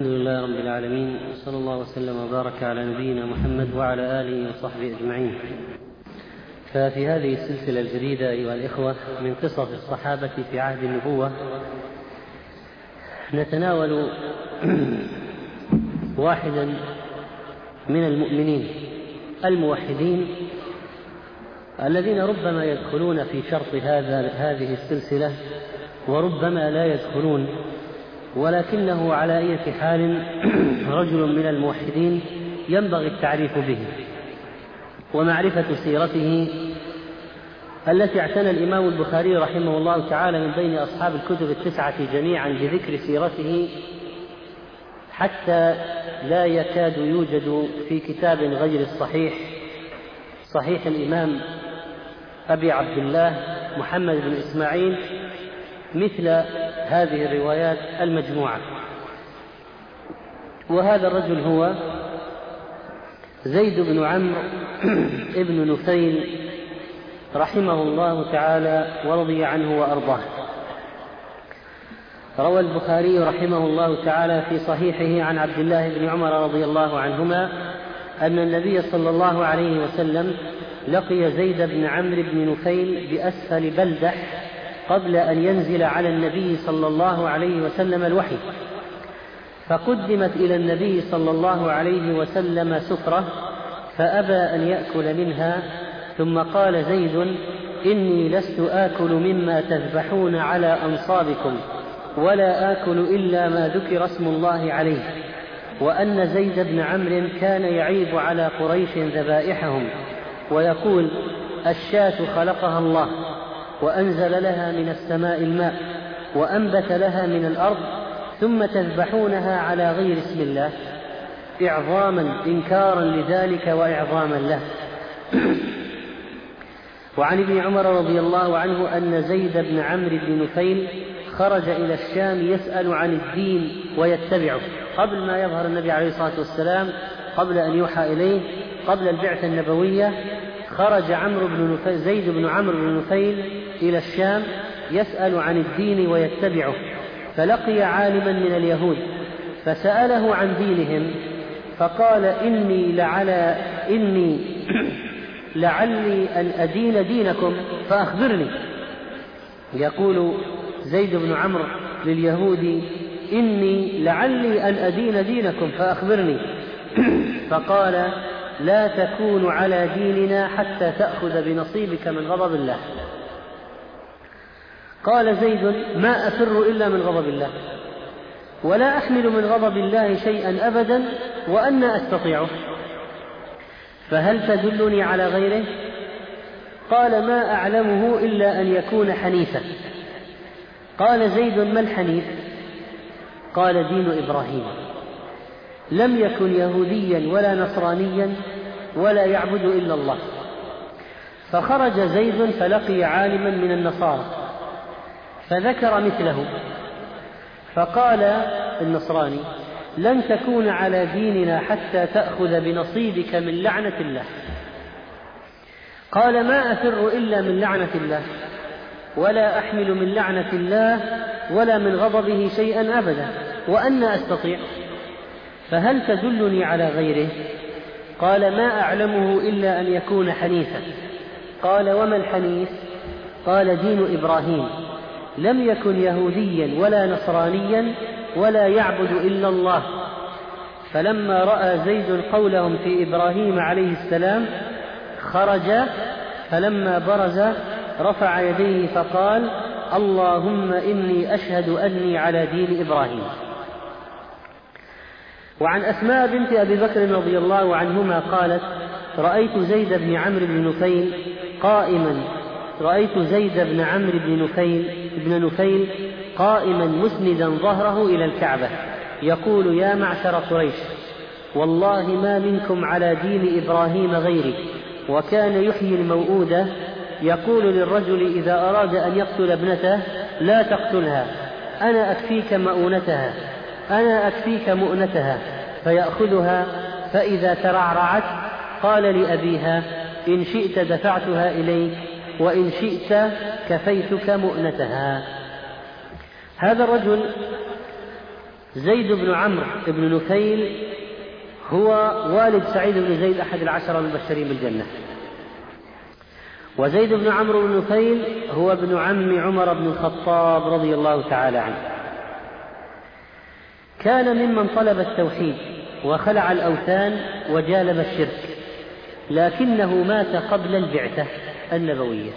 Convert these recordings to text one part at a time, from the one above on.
الحمد لله رب العالمين، صلى الله وسلم وبارك على نبينا محمد وعلى آله وصحبه أجمعين. ففي هذه السلسلة الجديدة أيها الإخوة من قصص الصحابة في عهد النبوة نتناول واحدا من المؤمنين الموحدين الذين ربما يدخلون في شرط هذه السلسلة وربما لا يدخلون، ولكنه على أي حال رجل من الموحدين ينبغي التعريف به ومعرفة سيرته التي اعتنى الإمام البخاري رحمه الله تعالى من بين أصحاب الكتب التسعة جميعا بذكر سيرته، حتى لا يكاد يوجد في كتاب غير الصحيح صحيح الإمام أبي عبد الله محمد بن إسماعيل مثل هذه الروايات المجموعة. وهذا الرجل هو زيد بن عمرو ابن نفيل رحمه الله تعالى ورضي عنه وأرضاه. روى البخاري رحمه الله تعالى في صحيحه عن عبد الله بن عمر رضي الله عنهما أن النبي صلى الله عليه وسلم لقي زيد بن عمرو بن نفيل بأسفل بلدح قبل أن ينزل على النبي صلى الله عليه وسلم الوحي، فقدمت إلى النبي صلى الله عليه وسلم سفرة فأبى أن يأكل منها، ثم قال زيد: إني لست آكل مما تذبحون على أنصابكم ولا آكل إلا ما ذكر اسم الله عليه. وأن زيد بن عمرو كان يعيب على قريش ذبائحهم ويقول: الشاة خلقها الله وأنزل لها من السماء الماء وأنبت لها من الأرض، ثم تذبحونها على غير اسم الله، إعظاما إنكارا لذلك وإعظاما له. وعن ابن عمر رضي الله عنه أن زيد بن عمرو بن نفيل خرج إلى الشام يسأل عن الدين ويتبعه قبل ما يظهر النبي عليه الصلاة والسلام، قبل أن يوحى إليه، قبل البعثة النبوية. خرج زيد بن عمرو بن نفيل إلى الشام يسأل عن الدين ويتبعه، فلقي عالما من اليهود فسأله عن دينهم فقال: إني لعلي أن أدين دينكم فأخبرني. يقول زيد بن عمرو لليهود: إني لعلي أن أدين دينكم فأخبرني. فقال: لا تكون على ديننا حتى تأخذ بنصيبك من غضب الله. قال زيد: ما أفر إلا من غضب الله، ولا أحمل من غضب الله شيئا أبدا، وأنا أستطيعه، فهل تدلني على غيره؟ قال: ما أعلمه إلا أن يكون حنيفا. قال زيد: ما الحنيف؟ قال: دين إبراهيم، لم يكن يهوديا ولا نصرانيا ولا يعبد إلا الله. فخرج زيد فلقي عالما من النصارى فذكر مثله، فقال النصراني: لن تكون على ديننا حتى تأخذ بنصيبك من لعنة الله. قال: ما أفر إلا من لعنة الله، ولا أحمل من لعنة الله ولا من غضبه شيئا أبدا، وأنا أستطيع، فهل تدلني على غيره؟ قال: ما أعلمه إلا أن يكون حنيفا. قال: وما الحنيف؟ قال: دين إبراهيم، لم يكن يهوديا ولا نصرانيا ولا يعبد إلا الله. فلما رأى زيد قولهم في إبراهيم عليه السلام خرج، فلما برز رفع يديه فقال: اللهم إني أشهد أني على دين إبراهيم. وعن أسماء بنت أبي بكر رضي الله عنهما قالت: رأيت زيد بن عمرو بن نفيل قائما مسندا ظهره إلى الكعبة يقول: يا معشر قريش، والله ما منكم على دين إبراهيم غيري. وكان يحيي الموؤودة، يقول للرجل إذا أراد أن يقتل ابنته: لا تقتلها، أنا أكفيك مؤنتها، فيأخذها، فإذا ترعرعت قال لأبيها: إن شئت دفعتها إليك، وإن شئت كفيتك مؤنتها. هذا الرجل زيد بن عمرو بن نفيل هو والد سعيد بن زيد أحد العشرة المبشرين بالجنة، وزيد بن عمرو بن نفيل هو ابن عم عمر بن الخطاب رضي الله تعالى عنه. كان ممن طلب التوحيد وخلع الأوثان وجالب الشرك، لكنه مات قبل البعثة النبوية.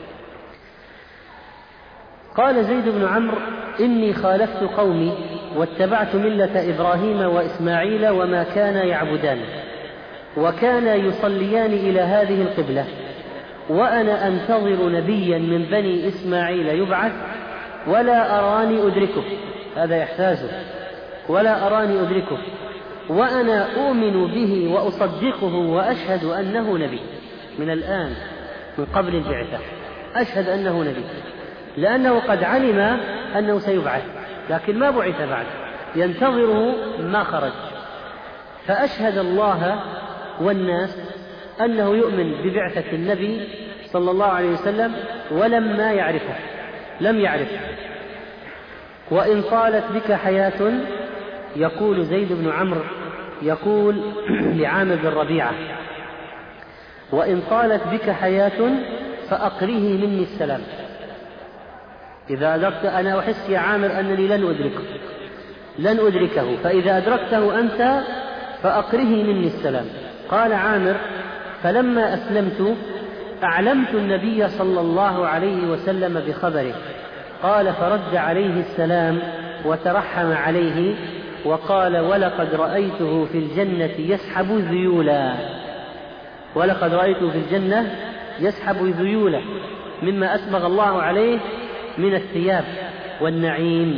قال زيد بن عمرو: إني خالفت قومي واتبعت ملة إبراهيم وإسماعيل وما كانا يعبدان، وكانا يصليان إلى هذه القبلة، وأنا أنتظر نبيا من بني إسماعيل يبعث ولا أراني أدركه. هذا إحساسه: ولا أراني أدركه، وأنا أؤمن به وأصدقه وأشهد أنه نبي. من الآن، من قبل البعثة، أشهد أنه نبي، لأنه قد علم أنه سيبعث لكن ما بعث بعد، ينتظره ما خرج. فأشهد الله والناس أنه يؤمن ببعثة النبي صلى الله عليه وسلم ولما يعرفه، لم يعرفه. وإن طالت بك حياة، يقول زيد بن عمرو، يقول لعامر بن ربيعة: وإن طالت بك حياة فأقره مني السلام. إذا أدركت، أنا أحس يا عامر أنني لن أدركه، فإذا أدركته أنت فأقره مني السلام. قال عامر: فلما أسلمت أعلمت النبي صلى الله عليه وسلم بخبره. قال: فرد عليه السلام وترحم عليه وقال: ولقد رأيته في الجنة يسحب ذيولا. ولقد رأيته في الجنة يسحب ذيولا مما أسبغ الله عليه من الثياب والنعيم.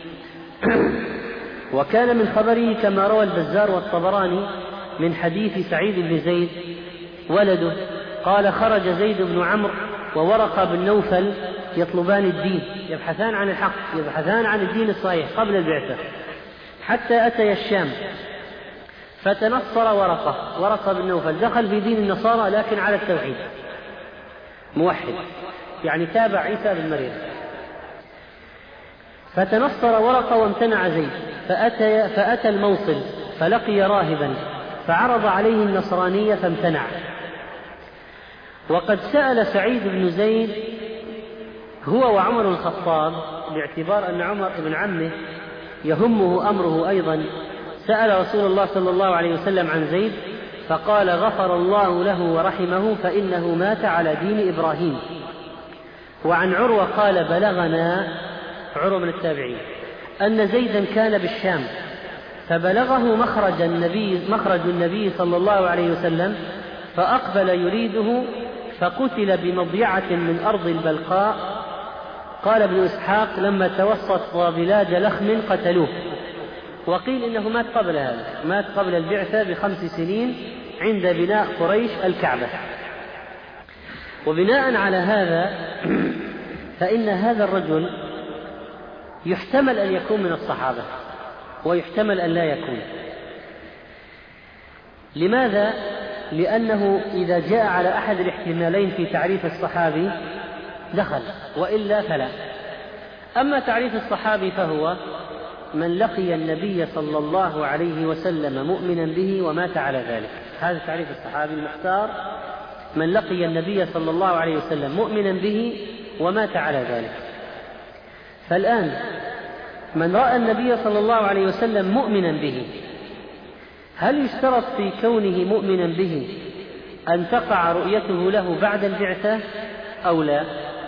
وكان من خبره كما روى البزار والطبراني من حديث سعيد بن زيد ولده قال: خرج زيد بن عمرو وورقة بن نوفل يطلبان الدين، يبحثان عن الحق، يبحثان عن الدين الصحيح قبل البعثة، حتى أتي الشام فتنصر ورقة بن نوفل، دخل في دين النصارى لكن على التوحيد، موحد، يعني تابع عيسى بن مريم. فتنصر ورقة وامتنع زيد، فأتى الموصل فلقي راهبا فعرض عليه النصرانية فامتنع. وقد سأل سعيد بن زيد هو وعمر الخطاب، باعتبار أن عمر بن عمه يهمه أمره أيضا، سأل رسول الله صلى الله عليه وسلم عن زيد فقال: غفر الله له ورحمه فإنه مات على دين إبراهيم. وعن عروة قال: بلغنا، عروة من التابعين، أن زيدا كان بالشام فبلغه مخرج النبي صلى الله عليه وسلم فأقبل يريده فقتل بمضيعة من أرض البلقاء. قال ابن إسحاق: لما توسط بلاد لخم قتلوه. وقيل إنه مات قبل هذا، مات قبل البعثة ب5 سنين عند بناء قريش الكعبة. وبناء على هذا فإن هذا الرجل يحتمل أن يكون من الصحابة ويحتمل أن لا يكون. لماذا؟ لأنه إذا جاء على أحد الاحتمالين في تعريف الصحابي دخل، وإلا فلا. أما تعريف الصحابي فهو من لقي النبي صلى الله عليه وسلم مؤمنا به ومات على ذلك. هذا تعريف الصحابي المختار: من لقي النبي صلى الله عليه وسلم مؤمنا به ومات على ذلك. فالآن من رأى النبي صلى الله عليه وسلم مؤمنا به، هل يشترط في كونه مؤمنا به أن تقع رؤيته له بعد البعثة أو لا؟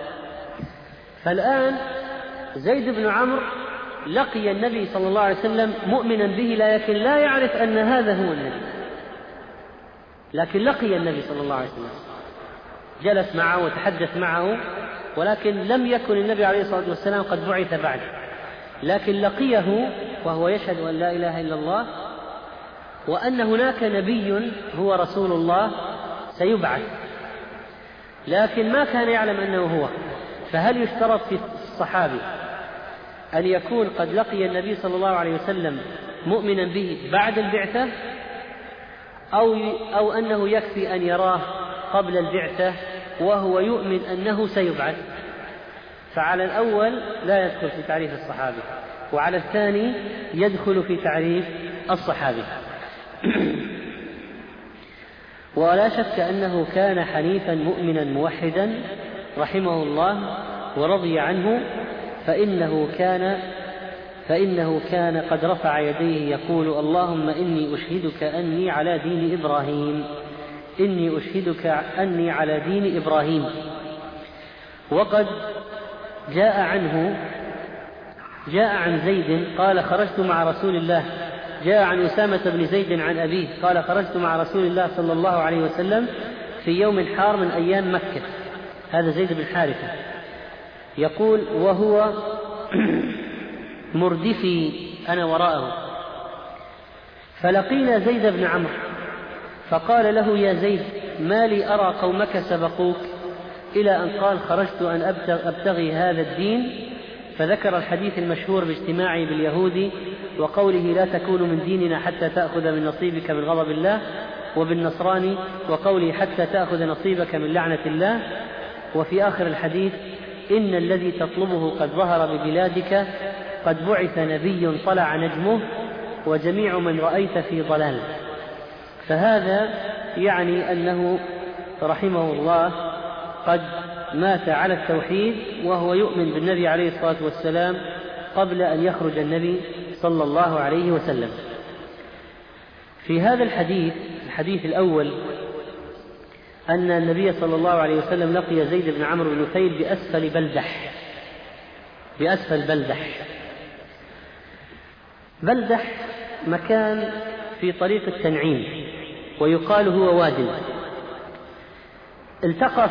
فالآن زيد بن عمرو لقي النبي صلى الله عليه وسلم مؤمنا به، لكن لا يعرف أن هذا هو النبي، لكن لقي النبي صلى الله عليه وسلم، جلس معه وتحدث معه، ولكن لم يكن النبي عليه الصلاة والسلام قد بعث بعد، لكن لقيه وهو يشهد أن لا إله إلا الله وأن هناك نبي هو رسول الله سيبعث، لكن ما كان يعلم أنه هو. فهل يشترط في الصحابي أن يكون قد لقي النبي صلى الله عليه وسلم مؤمنا به بعد البعثة، أو أنه يكفي أن يراه قبل البعثة وهو يؤمن أنه سيبعث؟ فعلى الأول لا يدخل في تعريف الصحابي، وعلى الثاني يدخل في تعريف الصحابي. ولا شك أنه كان حنيفا مؤمنا موحدا رحمه الله ورضي عنه، فإنه كان قد رفع يديه يقول: اللهم إني أشهدك أني على دين إبراهيم، إني أشهدك أني على دين إبراهيم. وقد جاء عن زيد قال: خرجت مع رسول الله. جاء عن أسامة بن زيد عن أبيه قال: خرجت مع رسول الله صلى الله عليه وسلم في يوم حار من أيام مكة. هذا زيد بن حارثة يقول: وهو مردفي أنا وراءه، فلقينا زيد بن عمرو فقال له: يا زيد، ما لي أرى قومك سبقوك؟ إلى أن قال: خرجت أن أبتغي هذا الدين. فذكر الحديث المشهور باجتماعي باليهودي وقوله: لا تكون من ديننا حتى تأخذ من نصيبك من غضب الله، وبالنصراني وقوله: حتى تأخذ نصيبك من لعنة الله. وفي آخر الحديث: إن الذي تطلبه قد ظهر ببلادك، قد بعث نبي طلع نجمه، وجميع من رأيت في ضلال. فهذا يعني أنه رحمه الله قد مات على التوحيد وهو يؤمن بالنبي عليه الصلاة والسلام قبل أن يخرج النبي صلى الله عليه وسلم. في هذا الحديث الأول أن النبي صلى الله عليه وسلم لقي زيد بن عمرو بن نفيل بأسفل بلدح مكان في طريق التنعيم، ويقال هو واد. التقى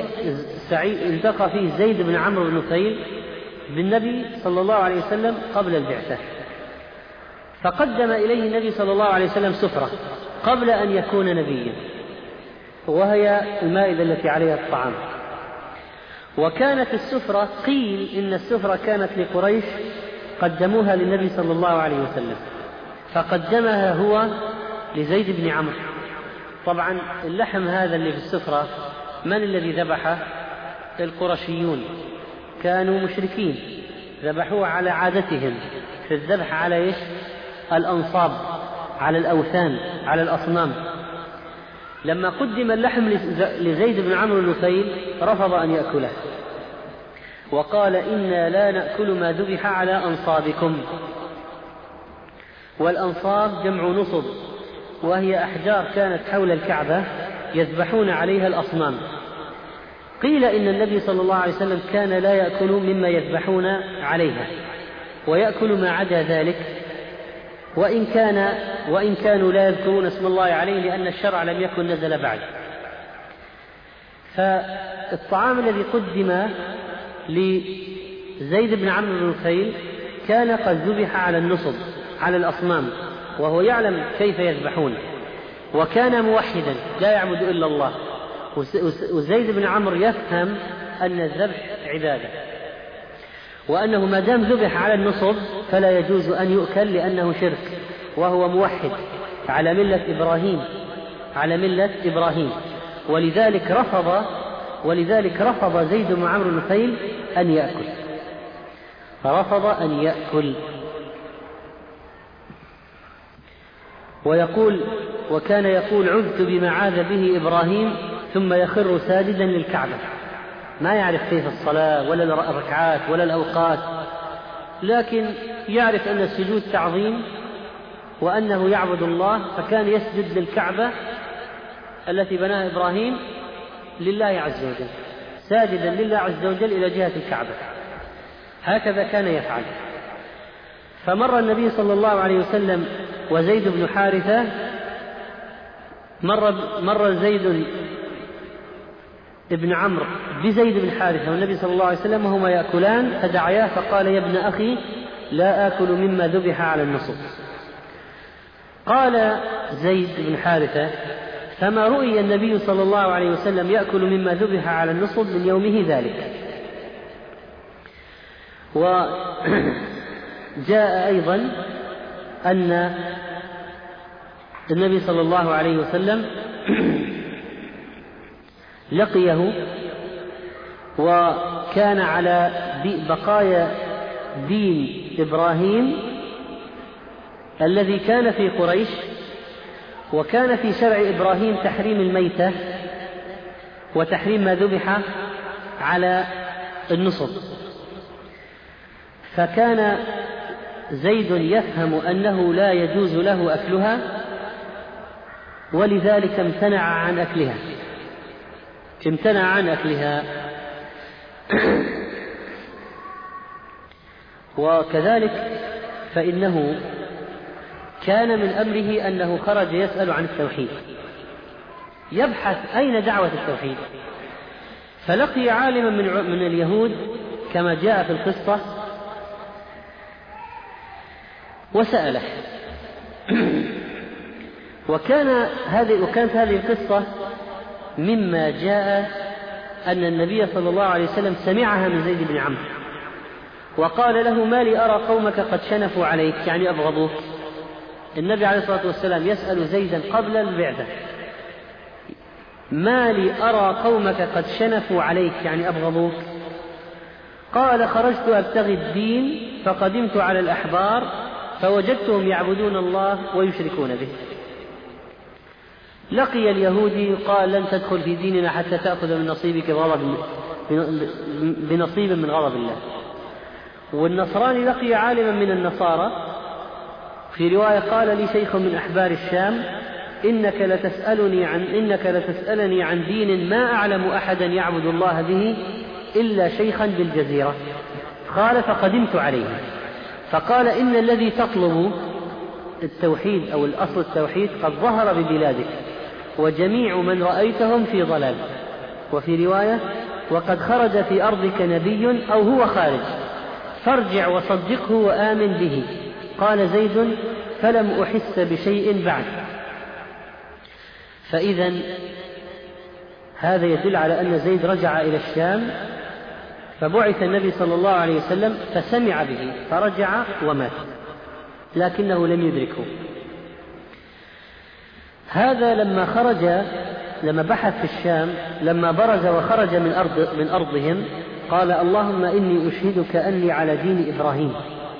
فيه زيد بن عمرو بن نفيل بالنبي صلى الله عليه وسلم قبل البعثة، فقدم إليه النبي صلى الله عليه وسلم سفرة قبل أن يكون نبيا، وهي المائدة التي عليها الطعام. وكانت السفرة، قيل إن السفرة كانت لقريش قدموها للنبي صلى الله عليه وسلم، فقدمها هو لزيد بن عمرو. طبعا اللحم هذا اللي في السفرة من الذي ذبحه؟ القرشيون، كانوا مشركين، ذبحوه على عادتهم في الذبح على الأنصاب، على الأوثان، على الأصنام. لما قدم اللحم لزيد بن عمرو بن نفيل رفض أن يأكله، وقال: إنا لا نأكل ما ذبح على أنصابكم. والأنصاب جمع نصب، وهي أحجار كانت حول الكعبة يذبحون عليها الأصنام. قيل إن النبي صلى الله عليه وسلم كان لا يأكل مما يذبحون عليها، ويأكل ما عدا ذلك، وإن كانوا لا يذكرون اسم الله عليه، لأن الشرع لم يكن نزل بعد. فالطعام الذي قدم لزيد بن عمرو بن نفيل كان قد ذبح على النصب، على الأصنام، وهو يعلم كيف يذبحون، وكان موحدا لا يعبد إلا الله. وزيد بن عمرو يفهم أن الذبح عبادة، وأنه ما دام ذبح على النصب فلا يجوز أن يؤكل لأنه شرك، وهو موحد على ملة إبراهيم. ولذلك رفض زيد بن عمرو بن نفيل أن يأكل. وكان يقول: عذت بما عاذ به إبراهيم، ثم يخر ساجدا للكعبة. ما يعرف كيف الصلاة ولا الركعات ولا الأوقات، لكن يعرف أن السجود تعظيم وأنه يعبد الله، فكان يسجد للكعبة التي بناها إبراهيم لله عز وجل، ساجدا لله عز وجل إلى جهة الكعبة. هكذا كان يفعل. فمر النبي صلى الله عليه وسلم وزيد بن حارثة، مر زيد بن عمرو بزيد بن حارثة والنبي صلى الله عليه وسلم وهما يأكلان، فدعياه فقال: يا ابن أخي، لا آكل مما ذبح على النصب. قال زيد بن حارثة: فما رؤي النبي صلى الله عليه وسلم يأكل مما ذبح على النصب من يومه ذلك. وجاء أيضا أن النبي صلى الله عليه وسلم لقيه وكان على بقايا دين إبراهيم الذي كان في قريش، وكان في شرع إبراهيم تحريم الميتة وتحريم ما ذبح على النصب، فكان زيد يفهم أنه لا يجوز له أكلها، ولذلك امتنع عن أكلها. وكذلك فإنه كان من أمره أنه خرج يسأل عن التوحيد، يبحث أين دعوة التوحيد، فلقي عالما من اليهود كما جاء في القصة وسأله. وكانت هذه القصة مما جاء أن النبي صلى الله عليه وسلم سمعها من زيد بن عمرو وقال له: ما لي أرى قومك قد شنفوا عليك، يعني أبغضوك. النبي عليه الصلاة والسلام يسأل زيدا قبل البعثة: ما لي أرى قومك قد شنفوا عليك، يعني أبغضوك. قال: خرجت أبتغي الدين فقدمت على الأحبار فوجدتهم يعبدون الله ويشركون به. لقي اليهودي قال: لن تدخل في ديننا حتى تأخذ من نصيبك بنصيب من غضب الله. والنصراني لقي عالما من النصارى، في رواية قال لي شيخ من أحبار الشام: إنك لتسألني عن دين ما أعلم أحدا يعبد الله به إلا شيخا بالجزيرة. قال: فقدمت عليه فقال: إن الذي تطلب التوحيد أو الأصل التوحيد قد ظهر ببلادك، وجميع من رأيتهم في ضلال. وفي رواية: وقد خرج في أرضك نبي أو هو خارج، فارجع وصدقه وآمن به. قال زيد: فلم أحس بشيء بعد. فإذا هذا يدل على أن زيد رجع إلى الشام، فبعث النبي صلى الله عليه وسلم فسمع به فرجع ومات، لكنه لم يدركه. هذا لما بحث في الشام، لما برز وخرج من أرضهم قال: اللهم إني أشهدك أني على دين إبراهيم.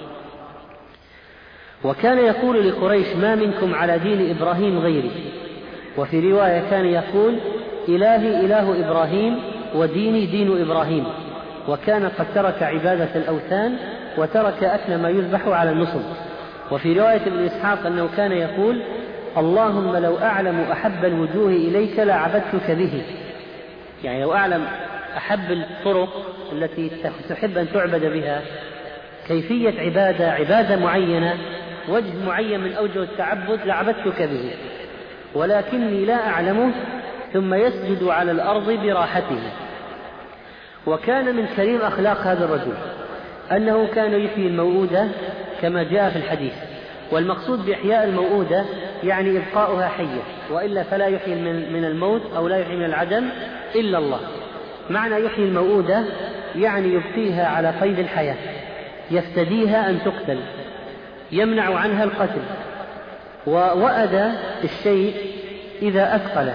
وكان يقول لقريش: ما منكم على دين إبراهيم غيري. وفي رواية كان يقول: إلهي إله إبراهيم وديني دين إبراهيم. وكان قد ترك عبادة الأوثان وترك أكل ما يذبح على النصب. وفي رواية ابن إسحاق أنه كان يقول: اللهم لو أعلم أحب الوجوه إليك لعبدتك به، يعني لو أعلم أحب الطرق التي تحب أن تعبد بها، كيفية عبادة معينة، وجه معين من أوجه التعبد، لعبدتك به، ولكني لا أعلمه. ثم يسجد على الأرض براحته. وكان من كريم أخلاق هذا الرجل أنه كان يحيي الموءودة كما جاء في الحديث. والمقصود بإحياء الموءودة يعني إبقاؤها حية، وإلا فلا يحيي من الموت أو لا يحيي من العدم إلا الله. معنى يحيي الموءودة يعني يبقيها على قيد الحياة، يفتديها أن تقتل، يمنع عنها القتل. ووأد الشيء إذا أثقل.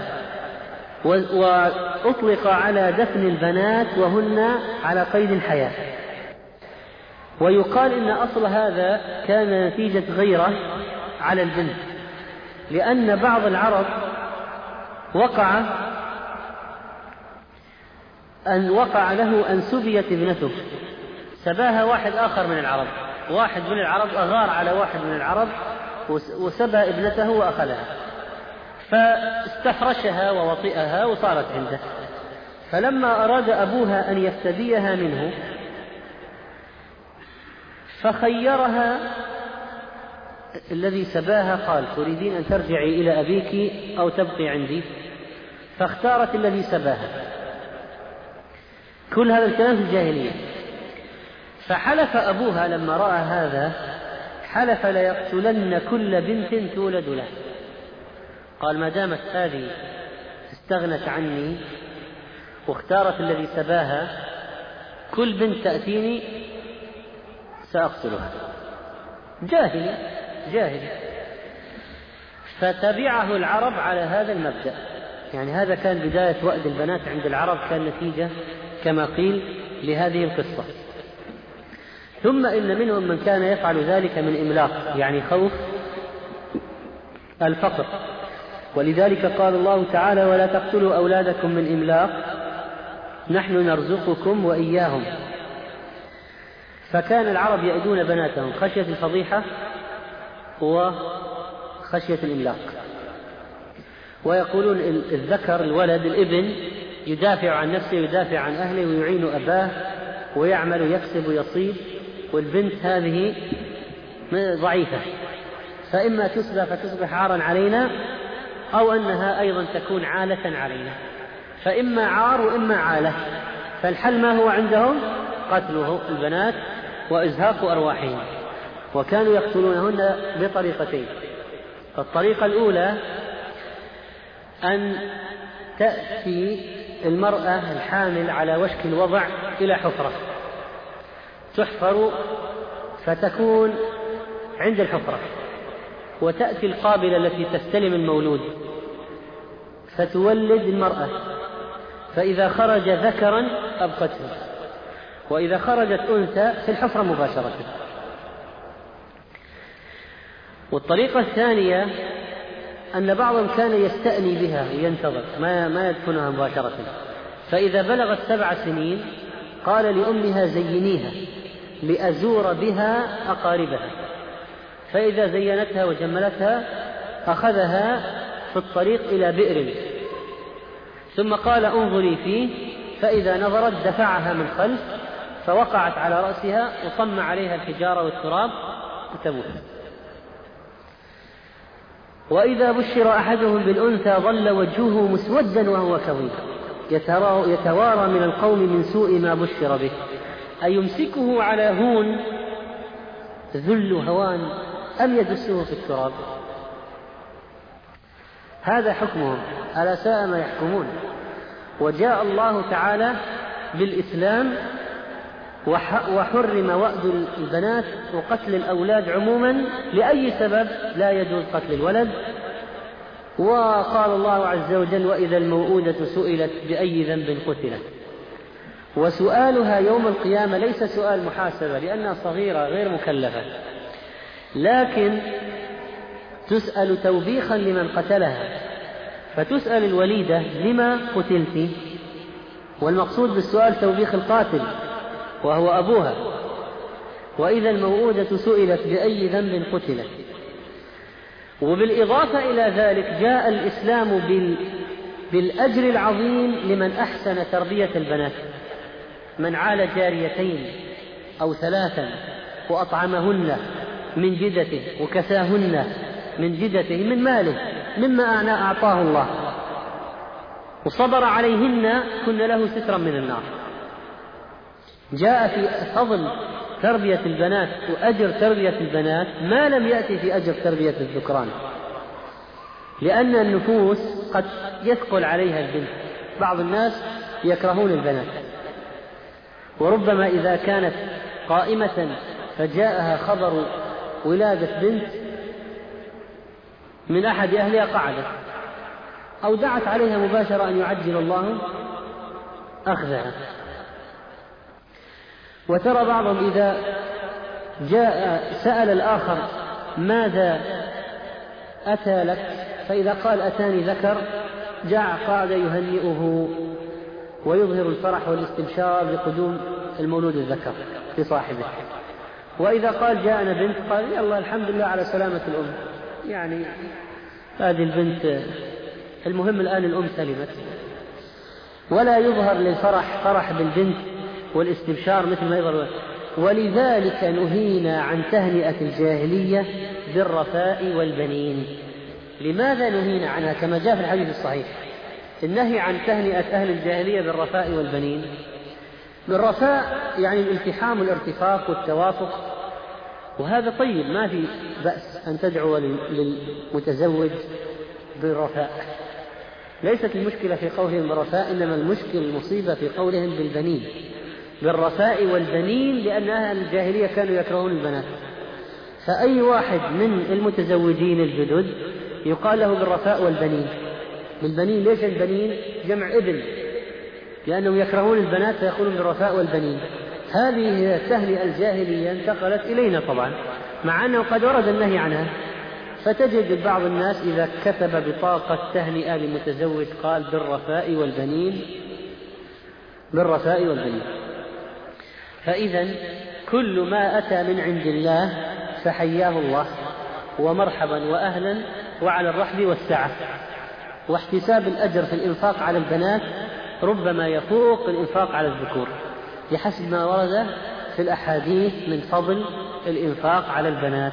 وأطلق على دفن البنات وهن على قيد الحياة. ويقال إن أصل هذا كان نتيجة غيرة على البنت، لأن بعض العرب وقع له أن سبيت ابنته، سباها واحد آخر من العرب. واحد من العرب أغار على واحد من العرب وسبى ابنته وأخذها، فاستفرشها ووطئها وصارت عنده. فلما أراد أبوها أن يفتديها منه فخيرها الذي سباها، قال: تريدين أن ترجعي إلى أبيك أو تبقي عندي؟ فاختارت الذي سباها. كل هذا الكلام في الجاهلية. فحلف أبوها لما رأى هذا، حلف: ليقتلن كل بنت تولد له. قال: ما دامت هذه استغنت عني واختارت الذي سباها، كل بنت تأتيني سأقتلها. جاهلي. فتبعه العرب على هذا المبدأ. يعني هذا كان بداية وأد البنات عند العرب، كان نتيجة كما قيل لهذه القصة. ثم إن منهم من كان يفعل ذلك من إملاق، يعني خوف الفقر، ولذلك قال الله تعالى: ولا تقتلوا أولادكم من إملاق نحن نرزقكم وإياهم. فكان العرب يأدون بناتهم خشية الفضيحة وخشية الإملاق، ويقولون الذكر الولد الابن يدافع عن نفسه ويدافع عن أهله ويعين أباه ويعمل ويكسب ويصيب، والبنت هذه ضعيفة، فإما تسبى فتصبح عارا علينا، أو أنها أيضا تكون عالة علينا، فإما عار وإما عالة. فالحل ما هو عندهم؟ قتله البنات وإزهاق أرواحهم، وكانوا يقتلونهن بطريقتين. الطريقة الأولى أن تأتي المرأة الحامل على وشك الوضع إلى حفرة تحفر فتكون عند الحفرة، وتأتي القابلة التي تستلم المولود فتولد المرأة، فإذا خرج ذكرا أبقته، وإذا خرجت أنثى في الحفرة مباشرة. والطريقة الثانية أن بعضهم كان يستأني بها وينتظر ما يدفنها مباشرة، فإذا بلغت 7 سنين قال لأمها: زينيها لأزور بها أقاربها، فإذا زينتها وجملتها أخذها في الطريق إلى بئر، ثم قال: انظري فيه، فإذا نظرت دفعها من خلف فوقعت على رأسها وصم عليها الحجارة والتراب وتموت. وإذا بشر أحدهم بالأنثى ظل وجهه مسودا وهو كظيم يتوارى من القوم من سوء ما بشر به، أيمسكه على هون ذل هوان أم يدسه في التراب؟ هذا حكمهم، ألا ساء ما يحكمون. وجاء الله تعالى بالإسلام وحرم وأد البنات وقتل الأولاد عموما لأي سبب لا يجوز قتل الولد. وقال الله عز وجل: وإذا الموءودة سئلت بأي ذنب قتلت. وسؤالها يوم القيامة ليس سؤال محاسبة لأنها صغيرة غير مكلفة، لكن تسأل توبيخا لمن قتلها، فتسأل الوليدة: لما قتلت؟ والمقصود بالسؤال توبيخ القاتل وهو أبوها. وإذا الموءودة سئلت بأي ذنب قتلت. وبالإضافة إلى ذلك جاء الإسلام بالأجر العظيم لمن أحسن تربية البنات، من عال جاريتين أو 3 وأطعمهن من جدته وكساهن من جدته من ماله مما أعطاه الله، وصبر عليهن كن له سترا من النار. جاء في فضل تربية البنات وأجر تربية البنات ما لم يأتي في أجر تربية الذكران، لأن النفوس قد يثقل عليها البنت، بعض الناس يكرهون البنات، وربما إذا كانت قائمة فجاءها خبر ولادة بنت من أحد أهلها قعدت أو دعت عليها مباشرة أن يعجل الله أخذها. وترى بعضهم إذا جاء سأل الآخر: ماذا أتى لك؟ فإذا قال: أتاني ذكر، جاء قاعد يهنئه ويظهر الفرح والاستبشار بقدوم المولود الذكر لصاحبه. وإذا قال: جاءنا بنت، قال: يا الله الحمد لله على سلامة الأم، يعني هذه البنت المهم الآن الأم سلمت. ولا يظهر للفرح فرح بالبنت والاستبشار مثل ما يظهر. ولذلك نهينا عن تهنئة الجاهلية بالرفاء والبنين. لماذا نهينا عنها؟ كما جاء في الحديث الصحيح النهي عن تهنئة أهل الجاهلية بالرفاء والبنين. بالرفاء يعني الالتحام والارتفاق والتوافق، وهذا طيب، ما في بأس أن تدعو للمتزوج بالرفاء. ليست المشكلة في قولهم بالرفاء، إنما المصيبة في قولهم بالبنين، بالرفاء والبنين، لأن أهل الجاهلية كانوا يكرهون البنات. فأي واحد من المتزوجين الجدد يقال له بالرفاء والبنين. بالبنين، ليش البنين؟ جمع ابن، لأنهم يكرهون البنات فيقولون بالرفاء والبنين. هذه التهنئة الجاهلية انتقلت إلينا طبعا، مع أنه قد ورد النهي عنها. فتجد بعض الناس إذا كتب بطاقة تهنئة لمتزوج قال بالرفاء والبنين، بالرفاء والبنين. فإذا كل ما أتى من عند الله فحياه الله ومرحبا وأهلا، وعلى الرحب والسعة. واحتساب الأجر في الإنفاق على البنات ربما يفوق الإنفاق على الذكور، بحسب ما ورد في الأحاديث من فضل الإنفاق على البنات.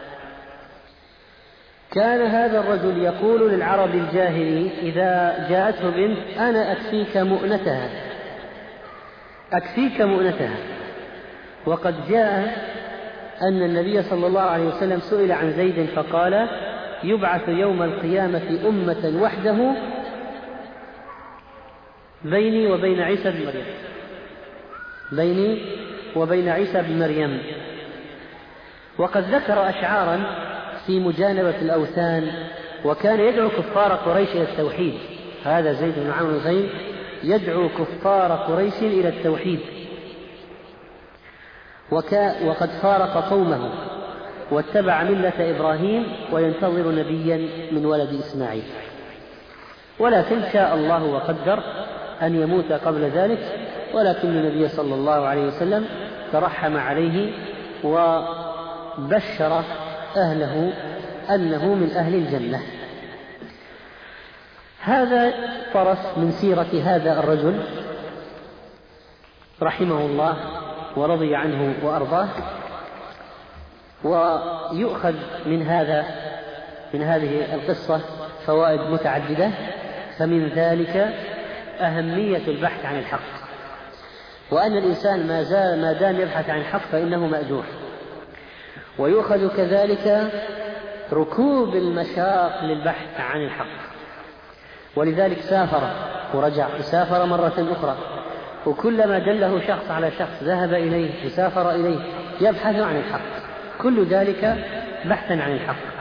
كان هذا الرجل يقول للعرب الجاهلي إذا جاءته بنت: أنا أكفيك مؤنتها، أكفيك مؤنتها. وقد جاء أن النبي صلى الله عليه وسلم سئل عن زيد فقال: يبعث يوم القيامة أمة وحده بيني وبين عيسى بن مريم، بيني وبين عيسى بن مريم. وقد ذكر أشعارا في مجانبة الأوثان، وكان يدعو كفار قريش إلى التوحيد. هذا زيد بن عمرو الغيم يدعو كفار قريش إلى التوحيد، وقد فارق قومه واتبع ملة إبراهيم وينتظر نبيا من ولد إسماعيل، ولكن شاء الله وقدر أن يموت قبل ذلك، ولكن النبي صلى الله عليه وسلم ترحم عليه وبشر أهله أنه من أهل الجنة. هذا طرف من سيرة هذا الرجل رحمه الله ورضي عنه وأرضاه. ويؤخذ من هذه القصة فوائد متعددة، فمن ذلك أهمية البحث عن الحق، وأن الإنسان ما دام يبحث عن الحق فإنه مأجور. ويؤخذ كذلك ركوب المشاق للبحث عن الحق، ولذلك سافر ورجع وسافر مرة أخرى، وكلما دله شخص على شخص ذهب إليه وسافر إليه يبحث عن الحق، كل ذلك بحثا عن الحق.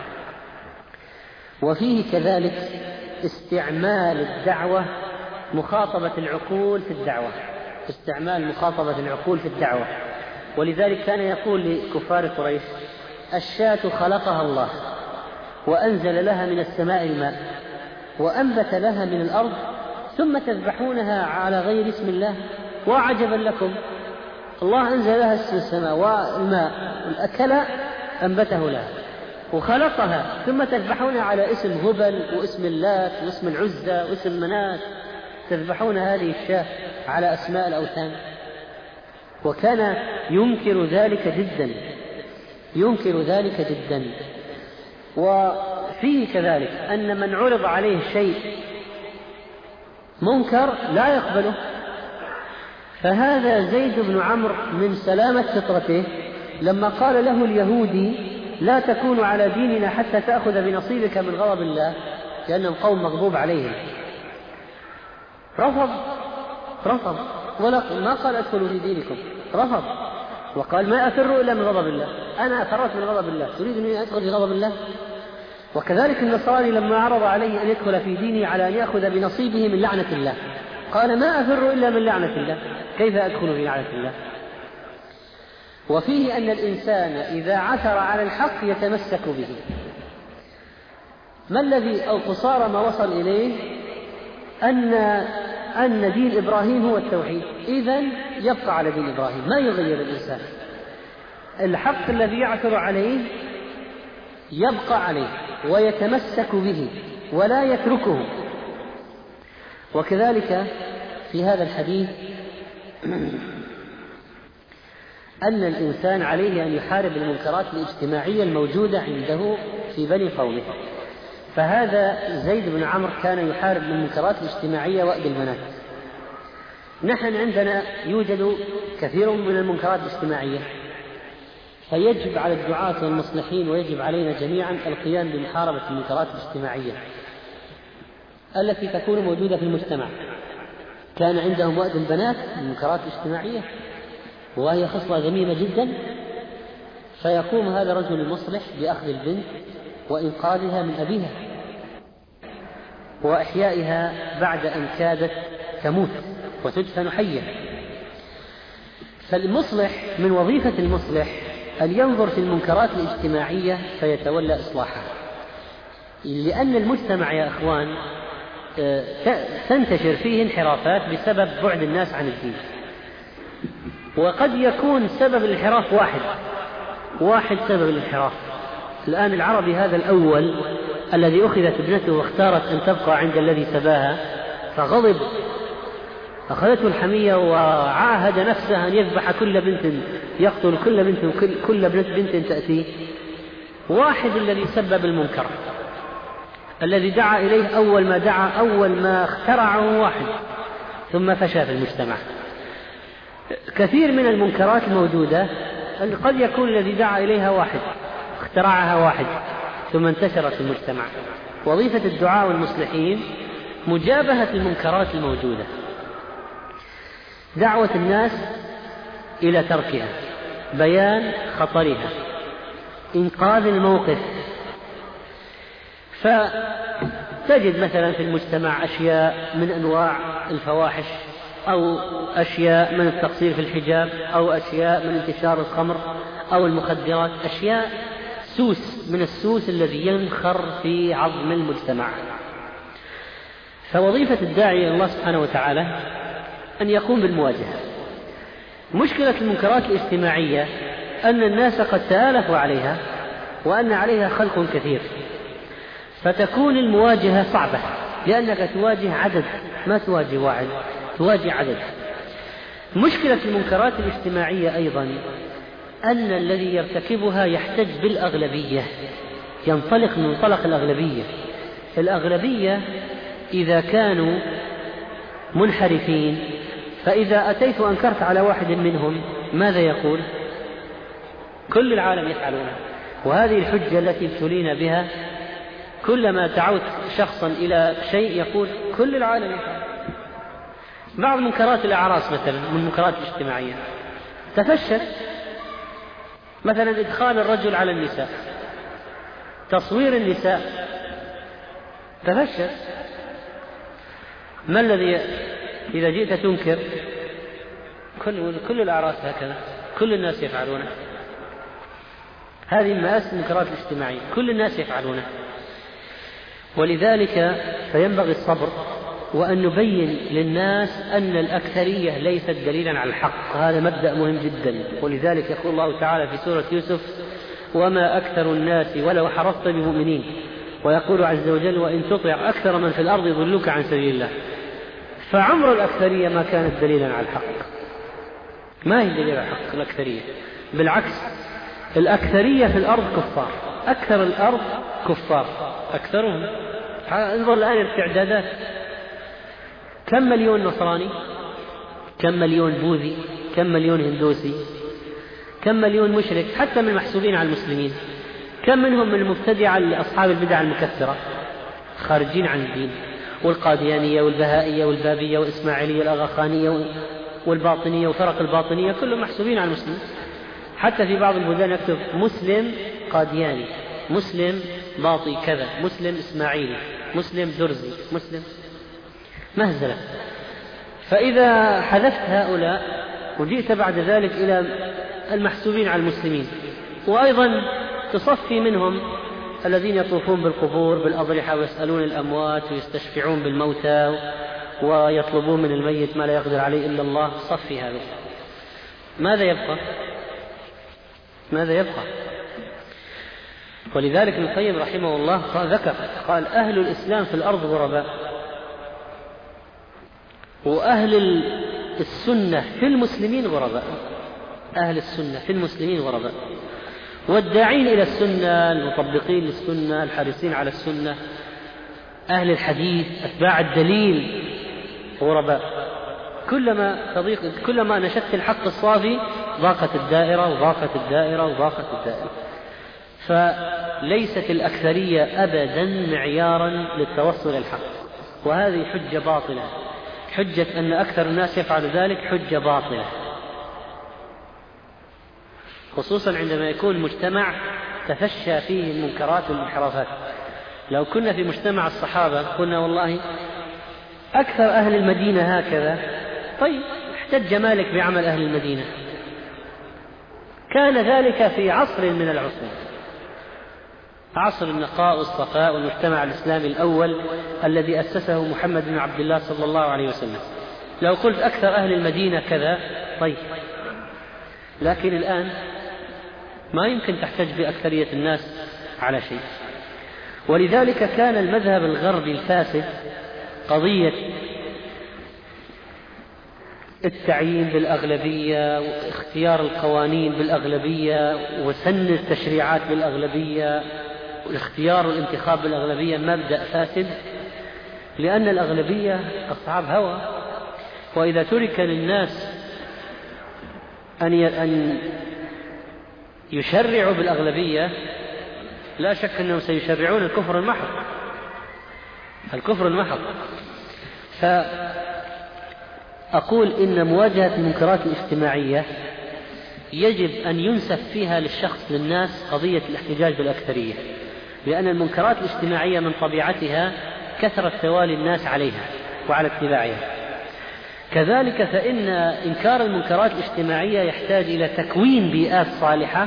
وفيه كذلك استعمال الدعوة مخاطبة العقول في الدعوة، استعمال مخاطبة العقول في الدعوة. ولذلك كان يقول لكفار قريش: الشاة خلقها الله وأنزل لها من السماء الماء وأنبت لها من الأرض، ثم تذبحونها على غير اسم الله، وعجبا لكم، الله أنزل لها اسم السماء والماء والأكل أنبته لها وخلقها، ثم تذبحونها على اسم هبل واسم اللات واسم العزى واسم منات، تذبحون هذه الشاة على أسماء الأوثان. وكان ينكر ذلك جدا، ينكر ذلك جدا. وفيه كذلك أن من عرض عليه شيء منكر لا يقبله. فهذا زيد بن عمرو من سلامة فطرته لما قال له اليهودي: لا تكون على ديننا حتى تأخذ بنصيبك من غضب الله، لأنهم قوم مغضوب عليهم، رفض ما قال ادخلوا في دينكم، رفض وقال: ما أفر إلا من غضب الله، أنا أفرت من غضب الله، تريد أن أدخل في غضب الله؟ وكذلك النصاري لما عرض عليه أن يدخل في دينه على أن يأخذ بنصيبه من لعنة الله قال: ما أفر إلا من لعنة الله، كيف أدخل في لعنة الله؟ وفيه أن الإنسان إذا عثر على الحق يتمسك به. ما الذي أو قصار ما وصل إليه أن دين إبراهيم هو التوحيد، إذن يبقى على دين إبراهيم، ما يغير الإنسان. الحق الذي يعثر عليه يبقى عليه ويتمسك به ولا يتركه. وكذلك في هذا الحديث أن الإنسان عليه أن يحارب المنكرات الاجتماعية الموجودة عنده في بني قومه. فهذا زيد بن عمرو كان يحارب المنكرات الاجتماعية وأد البنات. نحن عندنا يوجد كثير من المنكرات الاجتماعية، فيجب على الدعاة والمصلحين ويجب علينا جميعا القيام بمحاربة المنكرات الاجتماعية التي تكون موجودة في المجتمع. كان عندهم وأد البنات المنكرات الاجتماعية، وهي خصلة ذميمة جدا، فيقوم هذا الرجل المصلح بأخذ البنت وإنقاذها من أبيها وإحيائها بعد أن كادت تموت وتدفن حية. فالمصلح من وظيفة المصلح أن ينظر في المنكرات الاجتماعية فيتولى إصلاحها، لأن المجتمع يا أخوان تنتشر فيه انحرافات بسبب بعد الناس عن الدين، وقد يكون سبب الانحراف واحد سبب الانحراف. الآن العربي هذا الأول الذي أخذت ابنته واختارت أن تبقى عند الذي سباها فغضب، أخذته الحمية وعاهد نفسه أن يذبح كل بنت، يقتل كل بنت تأتي. واحد الذي سبب المنكر الذي دعا إليه أول ما اخترعه واحد ثم فشى في المجتمع. كثير من المنكرات الموجودة قد يكون الذي دعا إليها واحد، اخترعها واحد، ثم انتشرت في المجتمع. وظيفة الدعاء والمصلحين مجابهة المنكرات الموجودة، دعوة الناس إلى تركها، بيان خطرها، إنقاذ الموقف. فتجد مثلا في المجتمع أشياء من أنواع الفواحش، أو أشياء من التقصير في الحجاب، أو أشياء من انتشار الخمر أو المخدرات، أشياء سوس من السوس الذي ينخر في عظم المجتمع. فوظيفة الداعي إلى الله سبحانه وتعالى أن يقوم بالمواجهة. مشكلة المنكرات الاجتماعية أن الناس قد تآلفوا عليها، وأن عليها خلق كثير، فتكون المواجهة صعبة، لأنك تواجه عدد، ما تواجه واحد، تواجه عدد. مشكلة المنكرات الاجتماعية أيضا أن الذي يرتكبها يحتج بالأغلبية، ينطلق من منطلق الأغلبية إذا كانوا منحرفين، فإذا أتيت وأنكرت على واحد منهم ماذا يقول؟ كل العالم يفعلونه. وهذه الحجة التي ابتلينا بها، كلما دعوت شخصا إلى شيء يقول كل العالم يفعل. بعض منكرات الأعراس مثلا من المنكرات الاجتماعية تفشت، مثلا إدخال الرجل على النساء، تصوير النساء، تفشت. ما الذي إذا جئت تنكر؟ كل الأعراس هكذا، كل الناس يفعلونه. هذه مآسي المنكرات الاجتماعية، كل الناس يفعلونه. ولذلك فينبغي الصبر، وأن نبين للناس أن الأكثرية ليست دليلا على الحق. هذا مبدأ مهم جدا. ولذلك يقول الله تعالى في سورة يوسف: وما أكثر الناس ولو حرصت بمؤمنين. ويقول عز وجل: وإن تطع أكثر من في الأرض يضلوك عن سبيل الله. فعمر الأكثرية ما كانت دليلا على الحق، ما هي دليل على الحق الأكثرية، بالعكس الأكثرية في الأرض كفار، أكثر الأرض كفار أكثرهم. انظر الآن التعدادات، كم مليون نصراني، كم مليون بوذي، كم مليون هندوسي، كم مليون مشرك، حتى من المحسوبين على المسلمين. كم منهم من المبتدعة أصحاب البدع المكثرة خارجين عن الدين، والقاديانية والبهائية والبابية والإسماعيلية والأغاخانية والباطنية وفرق الباطنية، كلهم محسوبين على المسلمين. حتى في بعض البلدان يكتب مسلم قادياني، مسلم باطي كذا، مسلم إسماعيلي، مسلم درزي، مسلم، مهزلة. فإذا حذفت هؤلاء وجئت بعد ذلك إلى المحسوبين على المسلمين، وأيضا تصفي منهم الذين يطوفون بالقبور بالأضرحة ويسألون الأموات ويستشفعون بالموتى ويطلبون من الميت ما لا يقدر عليه إلا الله، صفي هذا، ماذا يبقى؟ ماذا يبقى؟ ولذلك ابن القيم رحمه الله قال: أهل الإسلام في الأرض غرباء، وأهل السنة في المسلمين غرباء. أهل السنة في المسلمين غرباء، والداعين إلى السنة، المطبقين للسنة، الحريصين على السنة، أهل الحديث، أتباع الدليل غرباء. كلما نشدت الحق الصافي ضاقت الدائرة وضاقت الدائرة وضاقت الدائرة. فليست الأكثرية أبدا معيارا للتوصل إلى الحق، وهذه حجة باطلة. حجة أن أكثر الناس يفعل ذلك حجة باطلة، خصوصا عندما يكون مجتمع تفشى فيه المنكرات والانحرافات. لو كنا في مجتمع الصحابة قلنا والله أكثر أهل المدينة هكذا، طيب احتج مالك بعمل أهل المدينة، كان ذلك في عصر من العصور، عصر النقاء والصفاء والمجتمع الإسلامي الأول الذي أسسه محمد بن عبد الله صلى الله عليه وسلم. لو قلت أكثر أهل المدينة كذا طيب، لكن الآن ما يمكن تحتج بأكثرية الناس على شيء. ولذلك كان المذهب الغربي الفاسد قضية التعيين بالأغلبية واختيار القوانين بالأغلبية وسن التشريعات بالأغلبية والاختيار والانتخاب بالأغلبية مبدأ فاسد، لأن الأغلبية أصحاب هوى، وإذا ترك للناس أن يشرعوا بالأغلبية لا شك أنهم سيشرعون الكفر المحض، الكفر المحض. فأقول إن مواجهة المنكرات الاجتماعية يجب أن ينسف فيها للشخص للناس قضية الاحتجاج بالأكثرية، لأن المنكرات الاجتماعية من طبيعتها كثرة توالي الناس عليها وعلى اتباعها. كذلك فإن إنكار المنكرات الاجتماعية يحتاج إلى تكوين بيئات صالحة،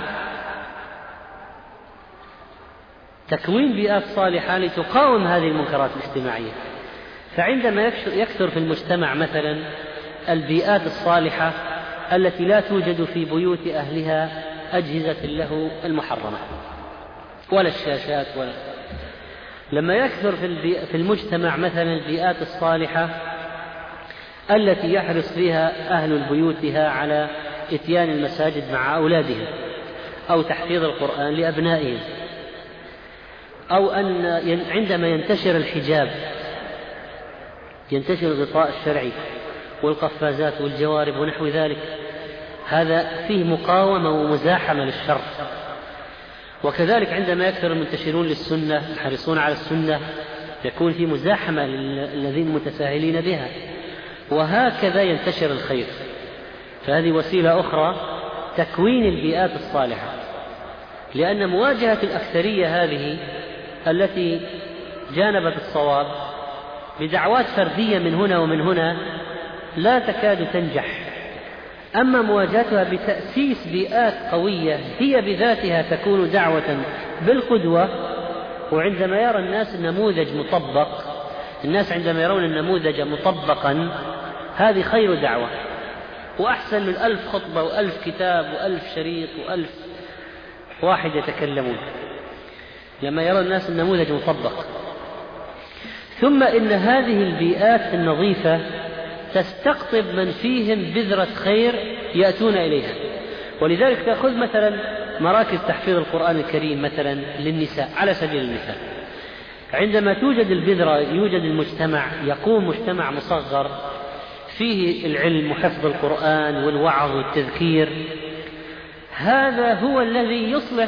تكوين بيئات صالحة لتقاوم هذه المنكرات الاجتماعية. فعندما يكثر في المجتمع مثلا البيئات الصالحة التي لا توجد في بيوت أهلها أجهزة له المحرمة ولا الشاشات لما يكثر في المجتمع مثلا البيئات الصالحة التي يحرص فيها أهل بيوتها على إتيان المساجد مع أولادهم أو تحفيظ القرآن لأبنائهم، أو أن عندما ينتشر الحجاب ينتشر الغطاء الشرعي والقفازات والجوارب ونحو ذلك، هذا فيه مقاومة ومزاحمة للشر. وكذلك عندما يكثر المنتشرون للسنة الحريصون على السنة يكون في مزاحمة للذين متساهلين بها، وهكذا ينتشر الخير. فهذه وسيلة أخرى تكوين البيئات الصالحة، لأن مواجهة الأكثرية هذه التي جانبت الصواب بدعوات فردية من هنا ومن هنا لا تكاد تنجح. أما مواجهتها بتأسيس بيئات قوية هي بذاتها تكون دعوة بالقدوة. وعندما يرى الناس النموذج مطبق، الناس عندما يرون النموذج مطبقا هذه خير دعوة وأحسن من 1000 خطبة و1000 كتاب و1000 شريط و1000 واحد يتكلمون، لما يرى الناس النموذج مطبق. ثم إن هذه البيئات النظيفة تستقطب من فيهم بذرة خير يأتون إليها. ولذلك تأخذ مثلا مراكز تحفيظ القرآن الكريم مثلا للنساء على سبيل المثال، عندما توجد البذرة يوجد المجتمع، يقوم مجتمع مصغر فيه العلم وحفظ القرآن والوعظ والتذكير. هذا هو الذي يصلح